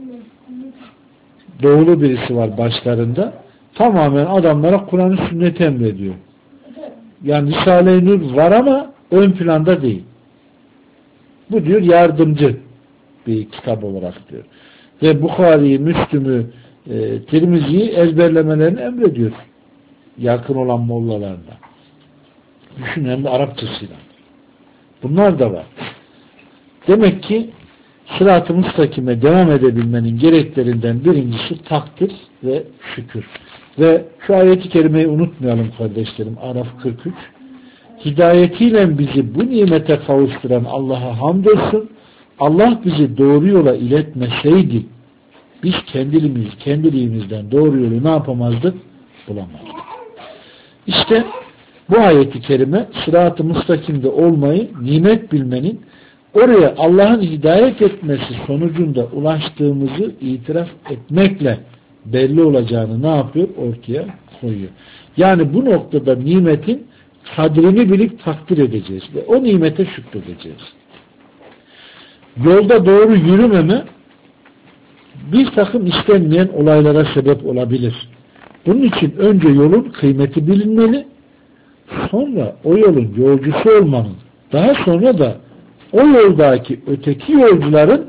Doğulu birisi var başlarında. Tamamen adamlara Kur'an-ı Sünnet emrediyor. Yani Risale-i Nur var ama ön planda değil. Bu diyor yardımcı bir kitap olarak diyor. Ve Bukhari'yi, Müslüm'ü, Tirmizi'yi ezberlemelerini emrediyor. Yakın olan mollalarına. Düşün hem de Arapçasıyla. Bunlar da var. Demek ki sırat-ı müstakime devam edebilmenin gereklerinden birincisi takdir ve şükür. Ve şu ayeti kerimeyi unutmayalım kardeşlerim. Araf 43. Hidayetiyle bizi bu nimete kavuşturan Allah'a hamdolsun. Allah bizi doğru yola iletmeseydi biz kendiliğimizden doğru yolu ne yapamazdık? Bulamazdık. İşte bu ayeti kerime sırat-ı müstakimde olmayı, nimet bilmenin oraya Allah'ın hidayet etmesi sonucunda ulaştığımızı itiraf etmekle belli olacağını ne yapıyor? Ortaya koyuyor. Yani bu noktada nimetin kadrini bilip takdir edeceğiz ve o nimete şükredeceğiz. Yolda doğru yürümeme bir takım istenmeyen olaylara sebep olabilir. Bunun için önce yolun kıymeti bilinmeli, sonra o yolun yolcusu olmanın, daha sonra da o yoldaki öteki yolcuların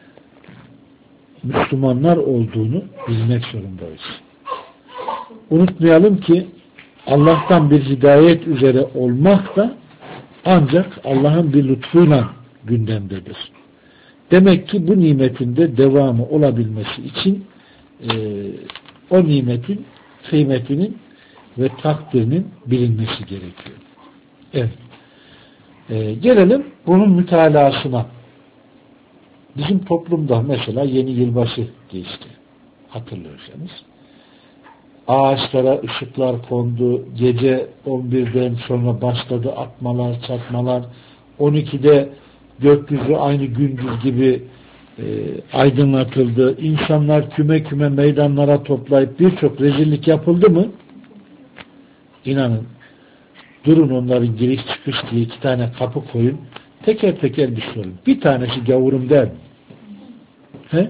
Müslümanlar olduğunu bilmek zorundayız. Unutmayalım ki Allah'tan bir hidayet üzere olmak da ancak Allah'ın bir lütfuyla gündemdedir. Demek ki bu nimetin de devamı olabilmesi için o nimetin kıymetinin ve takdirinin bilinmesi gerekiyor. Evet. Gelelim bunun mütalasına. Bizim toplumda mesela yeni yılbaşı geçti. Hatırlıyorsanız. Ağaçlara ışıklar kondu. Gece 11'den sonra başladı atmalar, çatmalar. 12'de gökyüzü aynı gündüz gibi aydınlatıldı. İnsanlar küme küme meydanlara toplayıp birçok rezillik yapıldı mı? İnanın. Durun onların giriş çıkış diye 2 tane kapı koyun. Teker teker bir sorun. Bir tanesi gavurum der mi? He?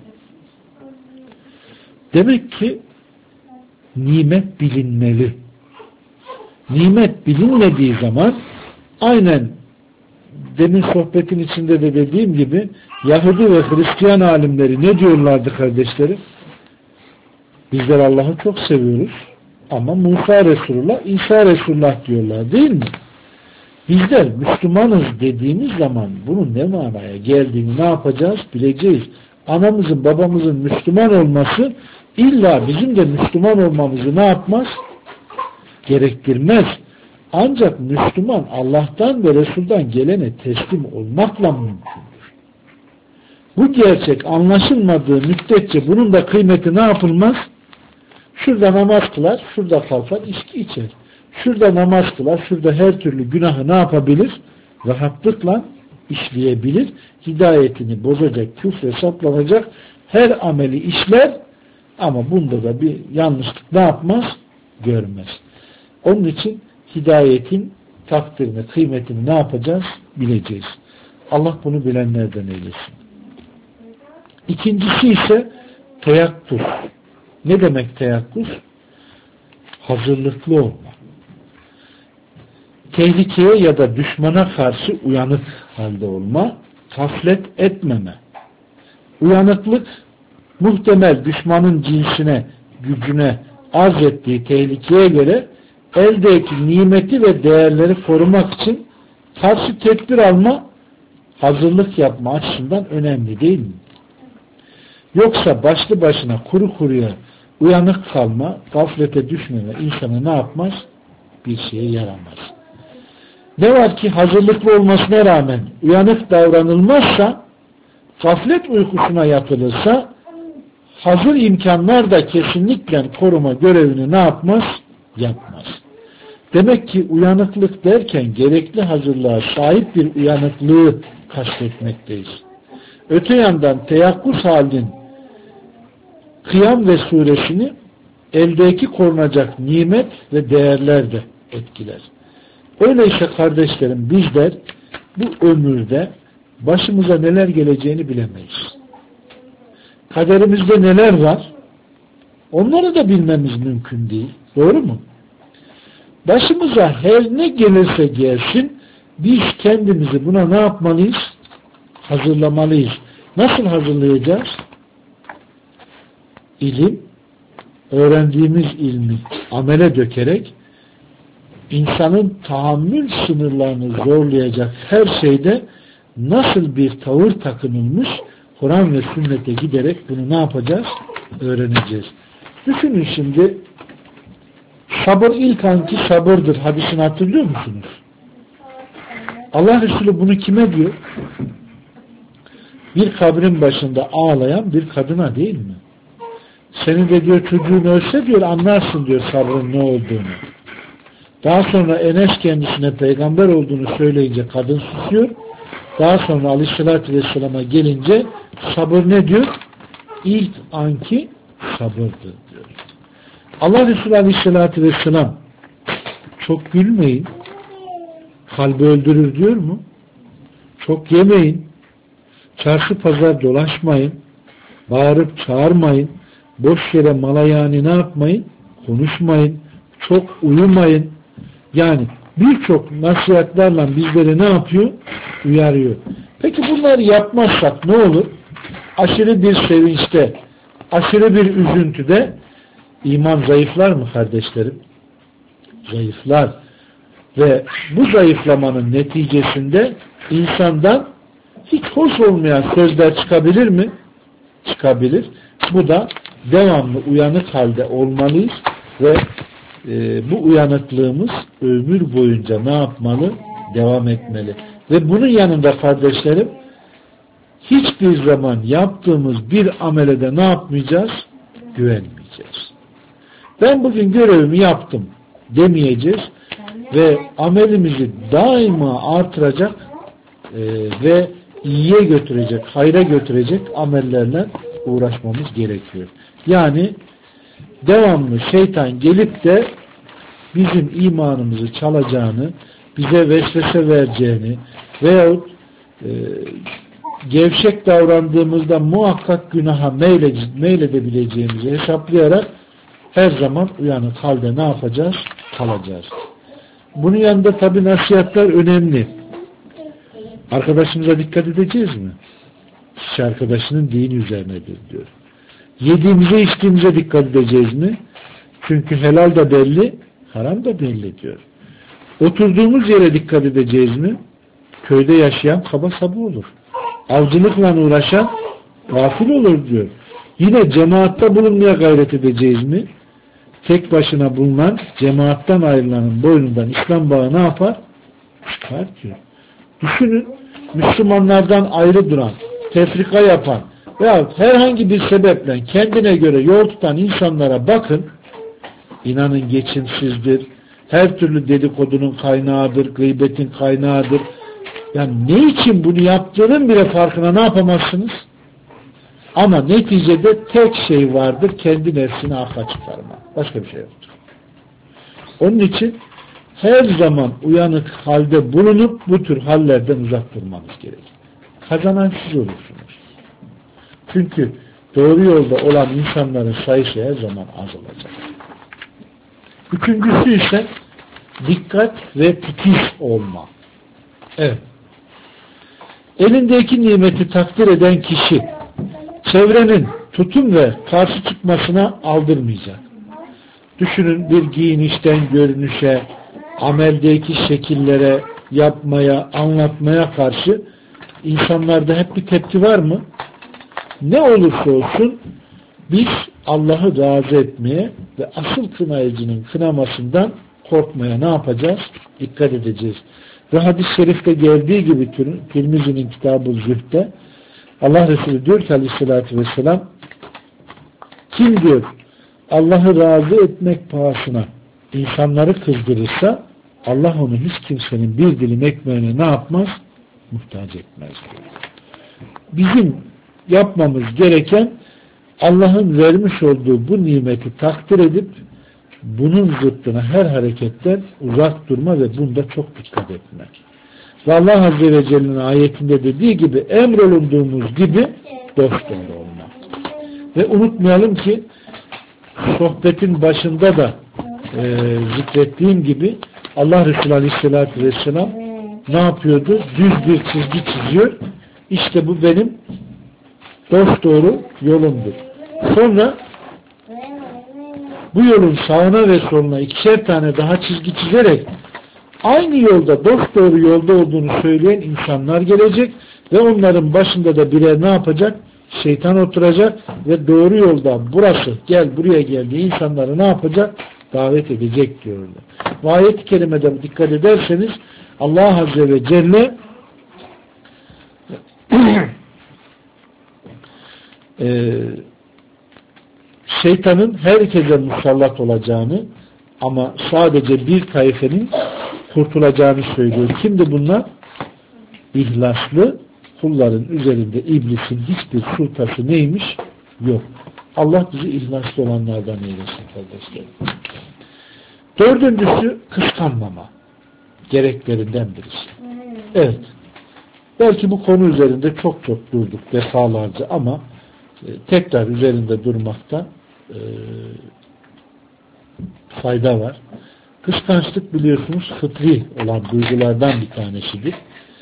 Demek ki nimet bilinmeli. Nimet bilinmediği zaman aynen demin sohbetin içinde de dediğim gibi Yahudi ve Hristiyan alimleri ne diyorlardı kardeşlerim? Bizler Allah'ı çok seviyoruz ama Musa Resulullah, İsa Resulullah diyorlar değil mi? Bizler Müslümanız dediğimiz zaman bunun ne manaya geldiğini ne yapacağız? Bileceğiz. Anamızın babamızın Müslüman olması illa bizim de Müslüman olmamızı ne yapmaz? gerektirmez. Ancak Müslüman Allah'tan ve Resul'dan gelene teslim olmakla mümkündür. Bu gerçek anlaşılmadığı müddetçe bunun da kıymeti ne yapılmaz? Şurada namaz kılar, şurada kalkar, içki içer. Şurada namaz kılar, şurada her türlü günahı ne yapabilir? Rahatlıkla işleyebilir. Hidayetini bozacak, küfre saplanacak her ameli işler ama bunda da bir yanlışlık ne yapmaz? Görmez. Onun için hidayetin takdirini, kıymetini ne yapacağız? Bileceğiz. Allah bunu bilenlerden eylesin. İkincisi ise teyakkuz. Ne demek teyakkuz? Hazırlıklı olma. Tehlikeye ya da düşmana karşı uyanık halde olma, gaflet etmeme. Uyanıklık, muhtemel düşmanın cinsine, gücüne arz ettiği tehlikeye göre eldeki nimeti ve değerleri korumak için karşı tedbir alma, hazırlık yapma açısından önemli değil mi? Yoksa başlı başına kuru kuruya uyanık kalma, gaflete düşmeme insana ne yapmaz? Bir şeye yaramaz. Ne var ki hazırlıklı olmasına rağmen uyanık davranılmazsa, gaflet uykusuna yatılırsa, hazır imkanlar da kesinlikle koruma görevini ne yapmaz? Yapmaz. Demek ki uyanıklık derken gerekli hazırlığa sahip bir uyanıklığı kastetmekteyiz. Öte yandan teyakkuz halinin Kıyam ve suresini eldeki korunacak nimet ve değerler de etkiler. Öyleyse kardeşlerim bizler bu ömürde başımıza neler geleceğini bilemeyiz. Kaderimizde neler var? Onları da bilmemiz mümkün değil. Doğru mu? Başımıza her ne gelirse gelsin biz kendimizi buna ne yapmalıyız? Hazırlamalıyız. Nasıl hazırlayacağız? İlim, öğrendiğimiz ilmi amele dökerek insanın tahammül sınırlarını zorlayacak her şeyde nasıl bir tavır takınılmış Kur'an ve sünnete giderek bunu ne yapacağız? Öğreneceğiz. Düşünün şimdi sabır ilk anki sabırdır hadisini hatırlıyor musunuz? Allah Resulü bunu kime diyor? Bir kabrin başında ağlayan bir kadına değil mi? Senin de diyor çocuğun ölse diyor anlarsın diyor sabrın ne olduğunu. Daha sonra Enes kendisine peygamber olduğunu söyleyince kadın susuyor. Daha sonra Aleyhisselatü Vesselam'a gelince sabır ne diyor? İlk anki sabırdır diyor. Allah Resulü Aleyhisselatü Vesselam çok gülmeyin, kalbi öldürür diyor mu? Çok yemeyin, çarşı pazar dolaşmayın, bağırıp çağırmayın, boş yere malayani ne yapmayın? Konuşmayın, çok uyumayın. Yani birçok nasihatlerle bizleri ne yapıyor? Uyarıyor. Peki bunları yapmazsak ne olur? Aşırı bir sevinçte, aşırı bir üzüntüde iman zayıflar mı kardeşlerim? Zayıflar. Ve bu zayıflamanın neticesinde insandan hiç hoş olmayan sözler çıkabilir mi? Çıkabilir. Bu da devamlı uyanık halde olmalıyız ve bu uyanıklığımız ömür boyunca ne yapmalı? Devam etmeli. Ve bunun yanında kardeşlerim hiçbir zaman yaptığımız bir amele de ne yapmayacağız? Güvenmeyeceğiz. Ben bugün görevimi yaptım demeyeceğiz ve amelimizi daima artıracak ve iyiye götürecek, hayra götürecek amellerle uğraşmamız gerekiyor. Yani devamlı şeytan gelip de bizim imanımızı çalacağını, bize vesvese vereceğini veyahut gevşek davrandığımızda muhakkak günaha meyledebileceğimizi hesaplayarak her zaman uyanık halde ne yapacağız? Kalacağız. Bunun yanında tabi nasihatler önemli. Arkadaşımıza dikkat edeceğiz mi? Kişi arkadaşının dini üzerinedir diyor. Yediğimize içtiğimize dikkat edeceğiz mi? Çünkü helal da belli, haram da belli diyor. Oturduğumuz yere dikkat edeceğiz mi? Köyde yaşayan kaba saba olur. Avcılıkla uğraşan gafil olur diyor. Yine cemaatte bulunmaya gayret edeceğiz mi? tek başına bulunan cemaattan ayrılanın boynundan İslam bağı ne yapar? Çıkar diyor. Düşünün, Müslümanlardan ayrı duran, tefrika yapan veya herhangi bir sebeple kendine göre yol tutan insanlara bakın. İnanın geçimsizdir, her türlü dedikodunun kaynağıdır, gıybetin kaynağıdır. Yani ne için bunu yaptığının bile farkına ne yapamazsınız? Ama neticede tek şey vardır, kendi nefsini akla çıkarma. Başka bir şey yoktur. Onun için her zaman uyanık halde bulunup bu tür hallerden uzak durmamız gerekir. Kazanan siz olursunuz. Çünkü doğru yolda olan insanların sayısı her zaman az olacak. Üçüncüsü ise dikkat ve titiz olma. Evet. Elindeki nimeti takdir eden kişi çevrenin tutum ve karşı çıkmasına aldırmayacak. Düşünün, bir giyinişten görünüşe, ameldeki şekillere, yapmaya, anlatmaya karşı insanlarda hep bir tepki var mı? Ne olursa olsun biz Allah'ı razı etmeye ve asıl kınayıcının kınamasından korkmaya ne yapacağız? Dikkat edeceğiz. Ve hadis-i şerifte geldiği gibi Tirmizi'nin Kitab-ı Zühd'de Allah Resulü diyor ki aleyhissalatü vesselam, kim diyor Allah'ı razı etmek pahasına insanları kızdırırsa Allah onu hiç kimsenin bir dilim ekmeğine ne yapmaz? Muhtaç etmez diyor. Bizim yapmamız gereken Allah'ın vermiş olduğu bu nimeti takdir edip bunun zıttına her hareketten uzak durma ve bunda çok dikkat etmek. Ve Allah Azze ve Celle'nin ayetinde dediği gibi emrolunduğumuz gibi dosdoğru olmak. Ve unutmayalım ki sohbetin başında da zikrettiğim gibi Allah Resulü Aleyhisselatü Vesselam ne yapıyordu? Düz bir çizgi çiziyor. İşte bu benim dosdoğru yolumdur. Sonra bu yolun sağına ve soluna ikişer tane daha çizgi çizerek aynı yolda, dosdoğru yolda olduğunu söyleyen insanlar gelecek ve onların başında da birer ne yapacak? Şeytan oturacak ve doğru yolda burası, gel buraya gel diye insanları ne yapacak? Davet edecek diyorlar. Bu ayet-i kerimede dikkat ederseniz Allah Azze ve Celle şeytanın herkese musallat olacağını ama sadece bir taifenin kurtulacağını söylüyor. Kimdi bunlar? İhlaslı kulların üzerinde iblisin hiçbir sultası neymiş? Yok. Allah bizi ihlaslı olanlardan eylesin kardeşlerim. Dördüncüsü kıskanmama. Gereklerinden birisi. Evet. Belki bu konu üzerinde çok durduk defalarca ama tekrar üzerinde durmakta fayda var. Kıskançlık biliyorsunuz fıtri olan duygulardan bir tanesidir.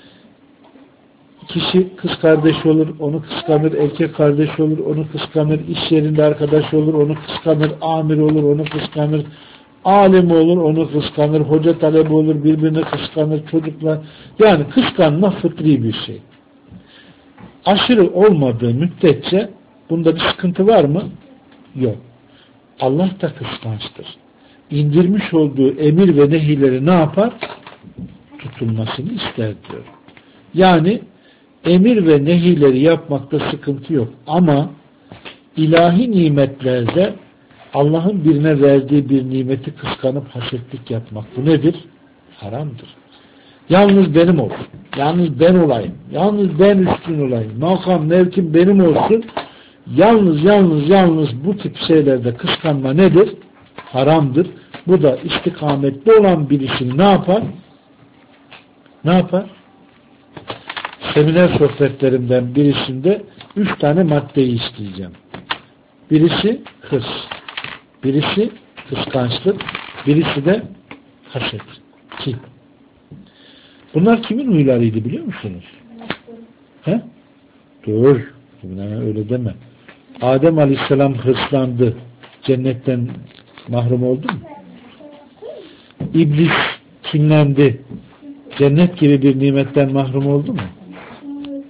Kişi kız kardeş olur, onu kıskanır, erkek kardeş olur, onu kıskanır, iş yerinde arkadaş olur, onu kıskanır, amir olur, onu kıskanır, alim olur, onu kıskanır, hoca talebi olur, birbirini kıskanır, çocuklar. Yani kıskanma fıtri bir şey. Aşırı olmadığı müddetçe bunda bir sıkıntı var mı? Yok. Allah da kıskançtır. İndirmiş olduğu emir ve nehileri ne yapar? Tutulmasını ister diyor. Yani emir ve nehileri yapmakta sıkıntı yok. Ama ilahi nimetlerde Allah'ın birine verdiği bir nimeti kıskanıp hasetlik yapmak bu nedir? Haramdır. Yalnız benim olsun. Yalnız ben olayım. Yalnız ben üstün olayım. Makam, mevkim benim olsun. Yalnız bu tip şeylerde kıskanma nedir? Haramdır. Bu da istikametli olan birisini ne yapar? Ne yapar? Seminer sohbetlerimden birisinde 3 tane maddeyi işleyeceğim. Birisi hırs, birisi kıskançlık, birisi de haset, kin. Bunlar kimin huylarıydı biliyor musunuz? He? Dur. Öyle deme. Adem Aleyhisselam hırslandı. Cennetten mahrum oldu mu? İblis kinlendi. Cennet gibi bir nimetten mahrum oldu mu?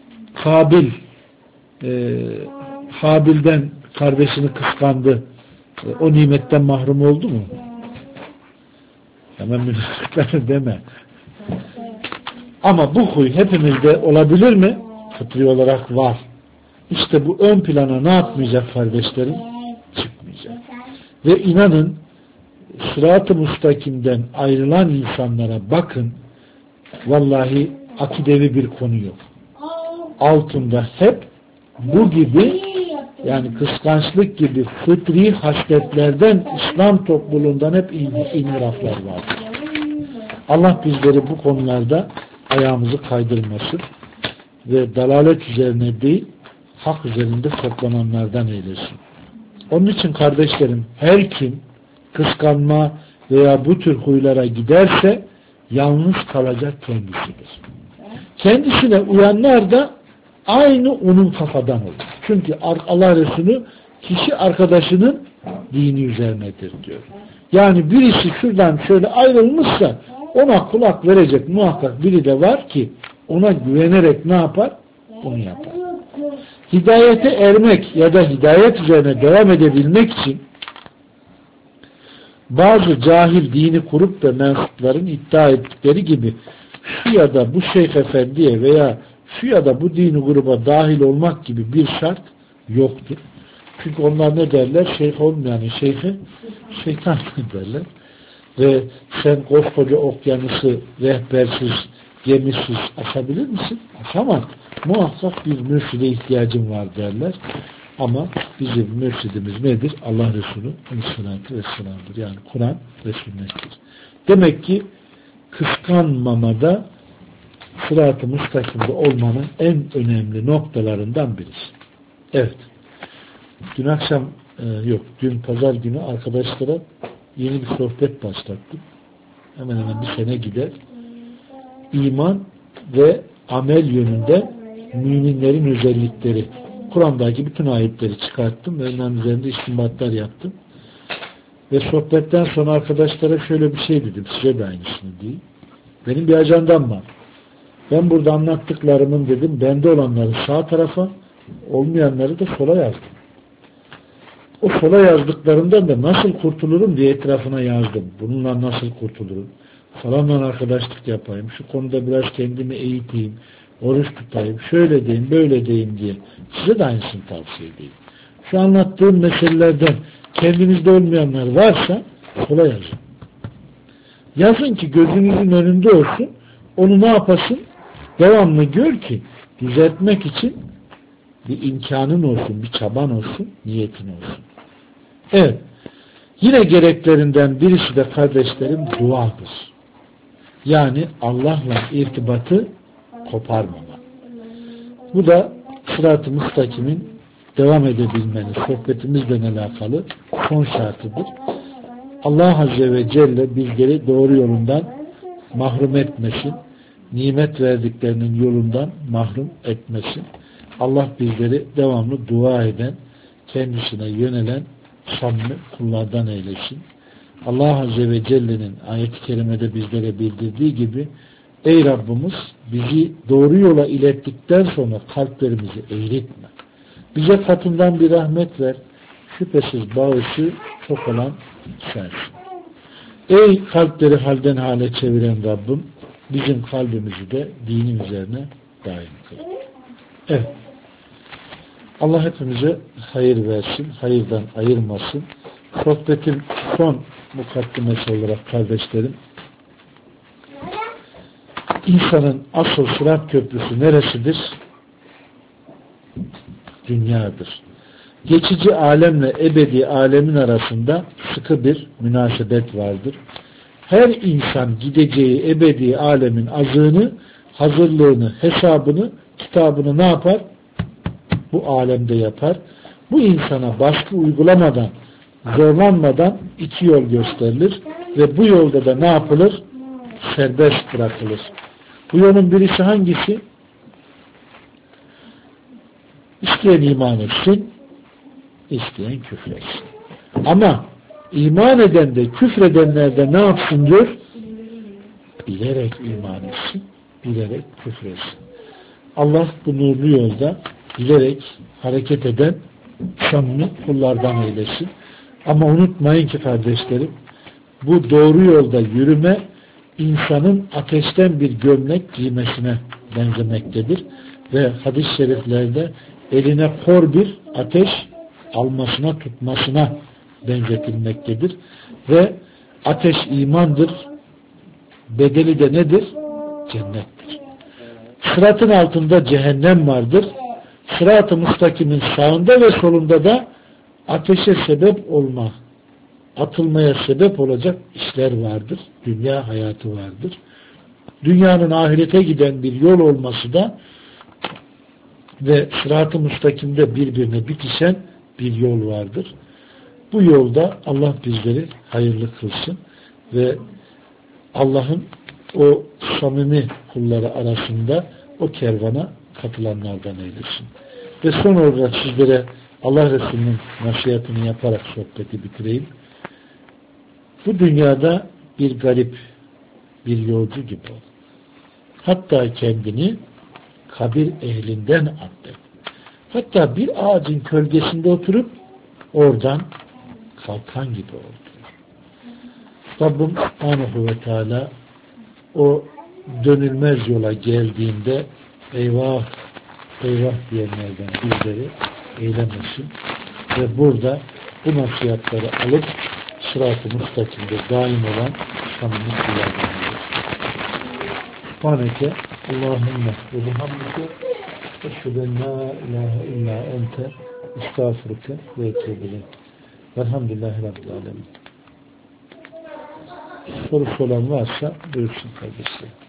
Kabil Habil'den kardeşini kıskandı. O nimetten mahrum oldu mu? Hemen münafıklar deme. Ama bu huy hepimizde olabilir mi? Fıtri olarak var. İşte bu ön plana ne yapmayacak kardeşlerim? Çıkmayacak. Ve inanın sırat-ı müstakimden ayrılan insanlara bakın, vallahi akidevi bir konu yok. Altında hep bu gibi, yani kıskançlık gibi fıtri hasletlerden, İslam topluluğundan hep inhiraflar var. Allah bizleri bu konularda ayağımızı kaydırmasın ve dalalet üzerine değil, hak üzerinde toplananlardan eylesin. Onun için kardeşlerim, her kim kıskanma veya bu tür huylara giderse yalnız kalacak kendisidir. Kendisine uyanlar da aynı onun kafadan olur. Çünkü Allah Resulü kişi arkadaşının dini üzerinedir diyor. Yani birisi şuradan şöyle ayrılmışsa ona kulak verecek muhakkak biri de var ki ona güvenerek ne yapar? Onu yapar. Hidayete ermek ya da hidayet üzerine devam edebilmek için bazı cahil dini kurup da mensupların iddia ettikleri gibi şu ya da bu şeyh efendiye veya şu ya da bu dini gruba dahil olmak gibi bir şart yoktur. Çünkü onlar ne derler? Şeyh olmayanın şeyhi şeytan derler. Ve sen koskoca okyanusu rehbersiz, gemisiz aşabilir misin? Aşamaz. Muhakkak bir mürşide ihtiyacım var derler. Ama bizim mürşidimiz nedir? Allah Resulü Aleyhisselatü Vesselam'dır. Yani Kur'an ve sünnettir. Demek ki kıskanmamada sırat-ı müstakimde olmanın en önemli noktalarından birisi. Evet. Dün pazar günü arkadaşlara yeni bir sohbet başlattım. Hemen hemen bir sene gider. İman ve amel yönünde müminlerin özellikleri. Kur'an'daki bütün ayetleri çıkarttım ve onların üzerinde istinbatlar yaptım. Ve sohbetten sonra arkadaşlara şöyle bir şey dedim. Size de aynısını diyeyim. Benim bir ajandam var. Ben burada anlattıklarımın dedim, bende olanları sağ tarafa, olmayanları da sola yazdım. O sola yazdıklarından da nasıl kurtulurum diye etrafına yazdım. Bununla nasıl kurtulurum? Falanla arkadaşlık yapayım. Şu konuda biraz kendimi eğiteyim. Oruç tutayım. Şöyle diyeyim, böyle diyeyim diye. Size de aynısını tavsiye edeyim. Şu anlattığım meselelerden kendinizde olmayanlar varsa sola yazın. Yazın ki gözünüzün önünde olsun. Onu ne yapasın? Devamlı gör ki düzeltmek için bir imkanın olsun, bir çaban olsun, niyetin olsun. Evet. Yine gereklerinden birisi de kardeşlerim duadır. Yani Allah'la irtibatı koparmama. Bu da sırat-ı müstakimin devam edebilmeni, sohbetimizle alakalı son şartıdır. Allah Azze ve Celle bizleri doğru yolundan mahrum etmesin, nimet verdiklerinin yolundan mahrum etmesin. Allah bizleri devamlı dua eden, kendisine yönelen samimi kullardan eylesin. Allah Azze ve Celle'nin ayet-i kerimede bizlere bildirdiği gibi ey Rabbimiz bizi doğru yola ilettikten sonra kalplerimizi eğritme. Bize katından bir rahmet ver. Şüphesiz bağışı çok olan sensin. Ey kalpleri halden hale çeviren Rabbim bizim kalbimizi de dinin üzerine daim kıl. Evet. Allah hepimize hayır versin, hayırdan ayırmasın. Sohbetin son mukaddimesi olarak kardeşlerim, insanın asıl sırat köprüsü neresidir? Dünyadır. Geçici alemle ebedi alemin arasında sıkı bir münasebet vardır. Her insan gideceği ebedi alemin azığını, hazırlığını, hesabını, kitabını ne yapar? Bu alemde yapar. Bu insana baskı uygulamadan, zorlanmadan iki yol gösterilir ve bu yolda da ne yapılır? Serbest bırakılır. Bu yolun birisi hangisi? İsteyen iman etsin, isteyen küfretsin. Ama iman eden de küfredenler de ne yapsın diyor? Bilerek iman etsin, bilerek küfretsin. Allah bu nurlu yolda bilerek hareket eden samimi kullardan eylesin. Ama unutmayın ki kardeşlerim, bu doğru yolda yürüme insanın ateşten bir gömlek giymesine benzemektedir. Ve hadis-i şeriflerde eline kor bir ateş almasına, tutmasına benzetilmektedir. Ve ateş imandır. Bedeli de nedir? Cennettir. Sıratın altında cehennem vardır. Sırat-ı müstakimin sağında ve solunda da ateşe sebep olma, atılmaya sebep olacak işler vardır. Dünya hayatı vardır. Dünyanın ahirete giden bir yol olması da ve sırat-ı müstakimde birbirine bitişen bir yol vardır. Bu yolda Allah bizleri hayırlı kılsın ve Allah'ın o samimi kulları arasında o kervana katılanlardan eylesin. Ve son olarak sizlere Allah Resulü'nün nasihatini yaparak sohbeti bitireyim. Bu dünyada bir garip, bir yolcu gibi ol. Hatta kendini kabir ehlinden addet. Hatta bir ağacın gölgesinde oturup oradan kalkan gibi oldu. Rabbim Subhanahu ve Teala o dönülmez yola geldiğinde eyvah eyvah diyenlerden bizleri eylemesin ve burada bu nasihatleri alıp sırat-ı müstakimde daim olan samimi kullardan eylesin. Subhaneke Allahümme ve bihamdike eşhedü en la ilahe illa ente estağfurüke ve etûbü ileyk. Velhamdülillahi Rabbil alemin. Sorusu olan varsa buyursun kardeşlerim.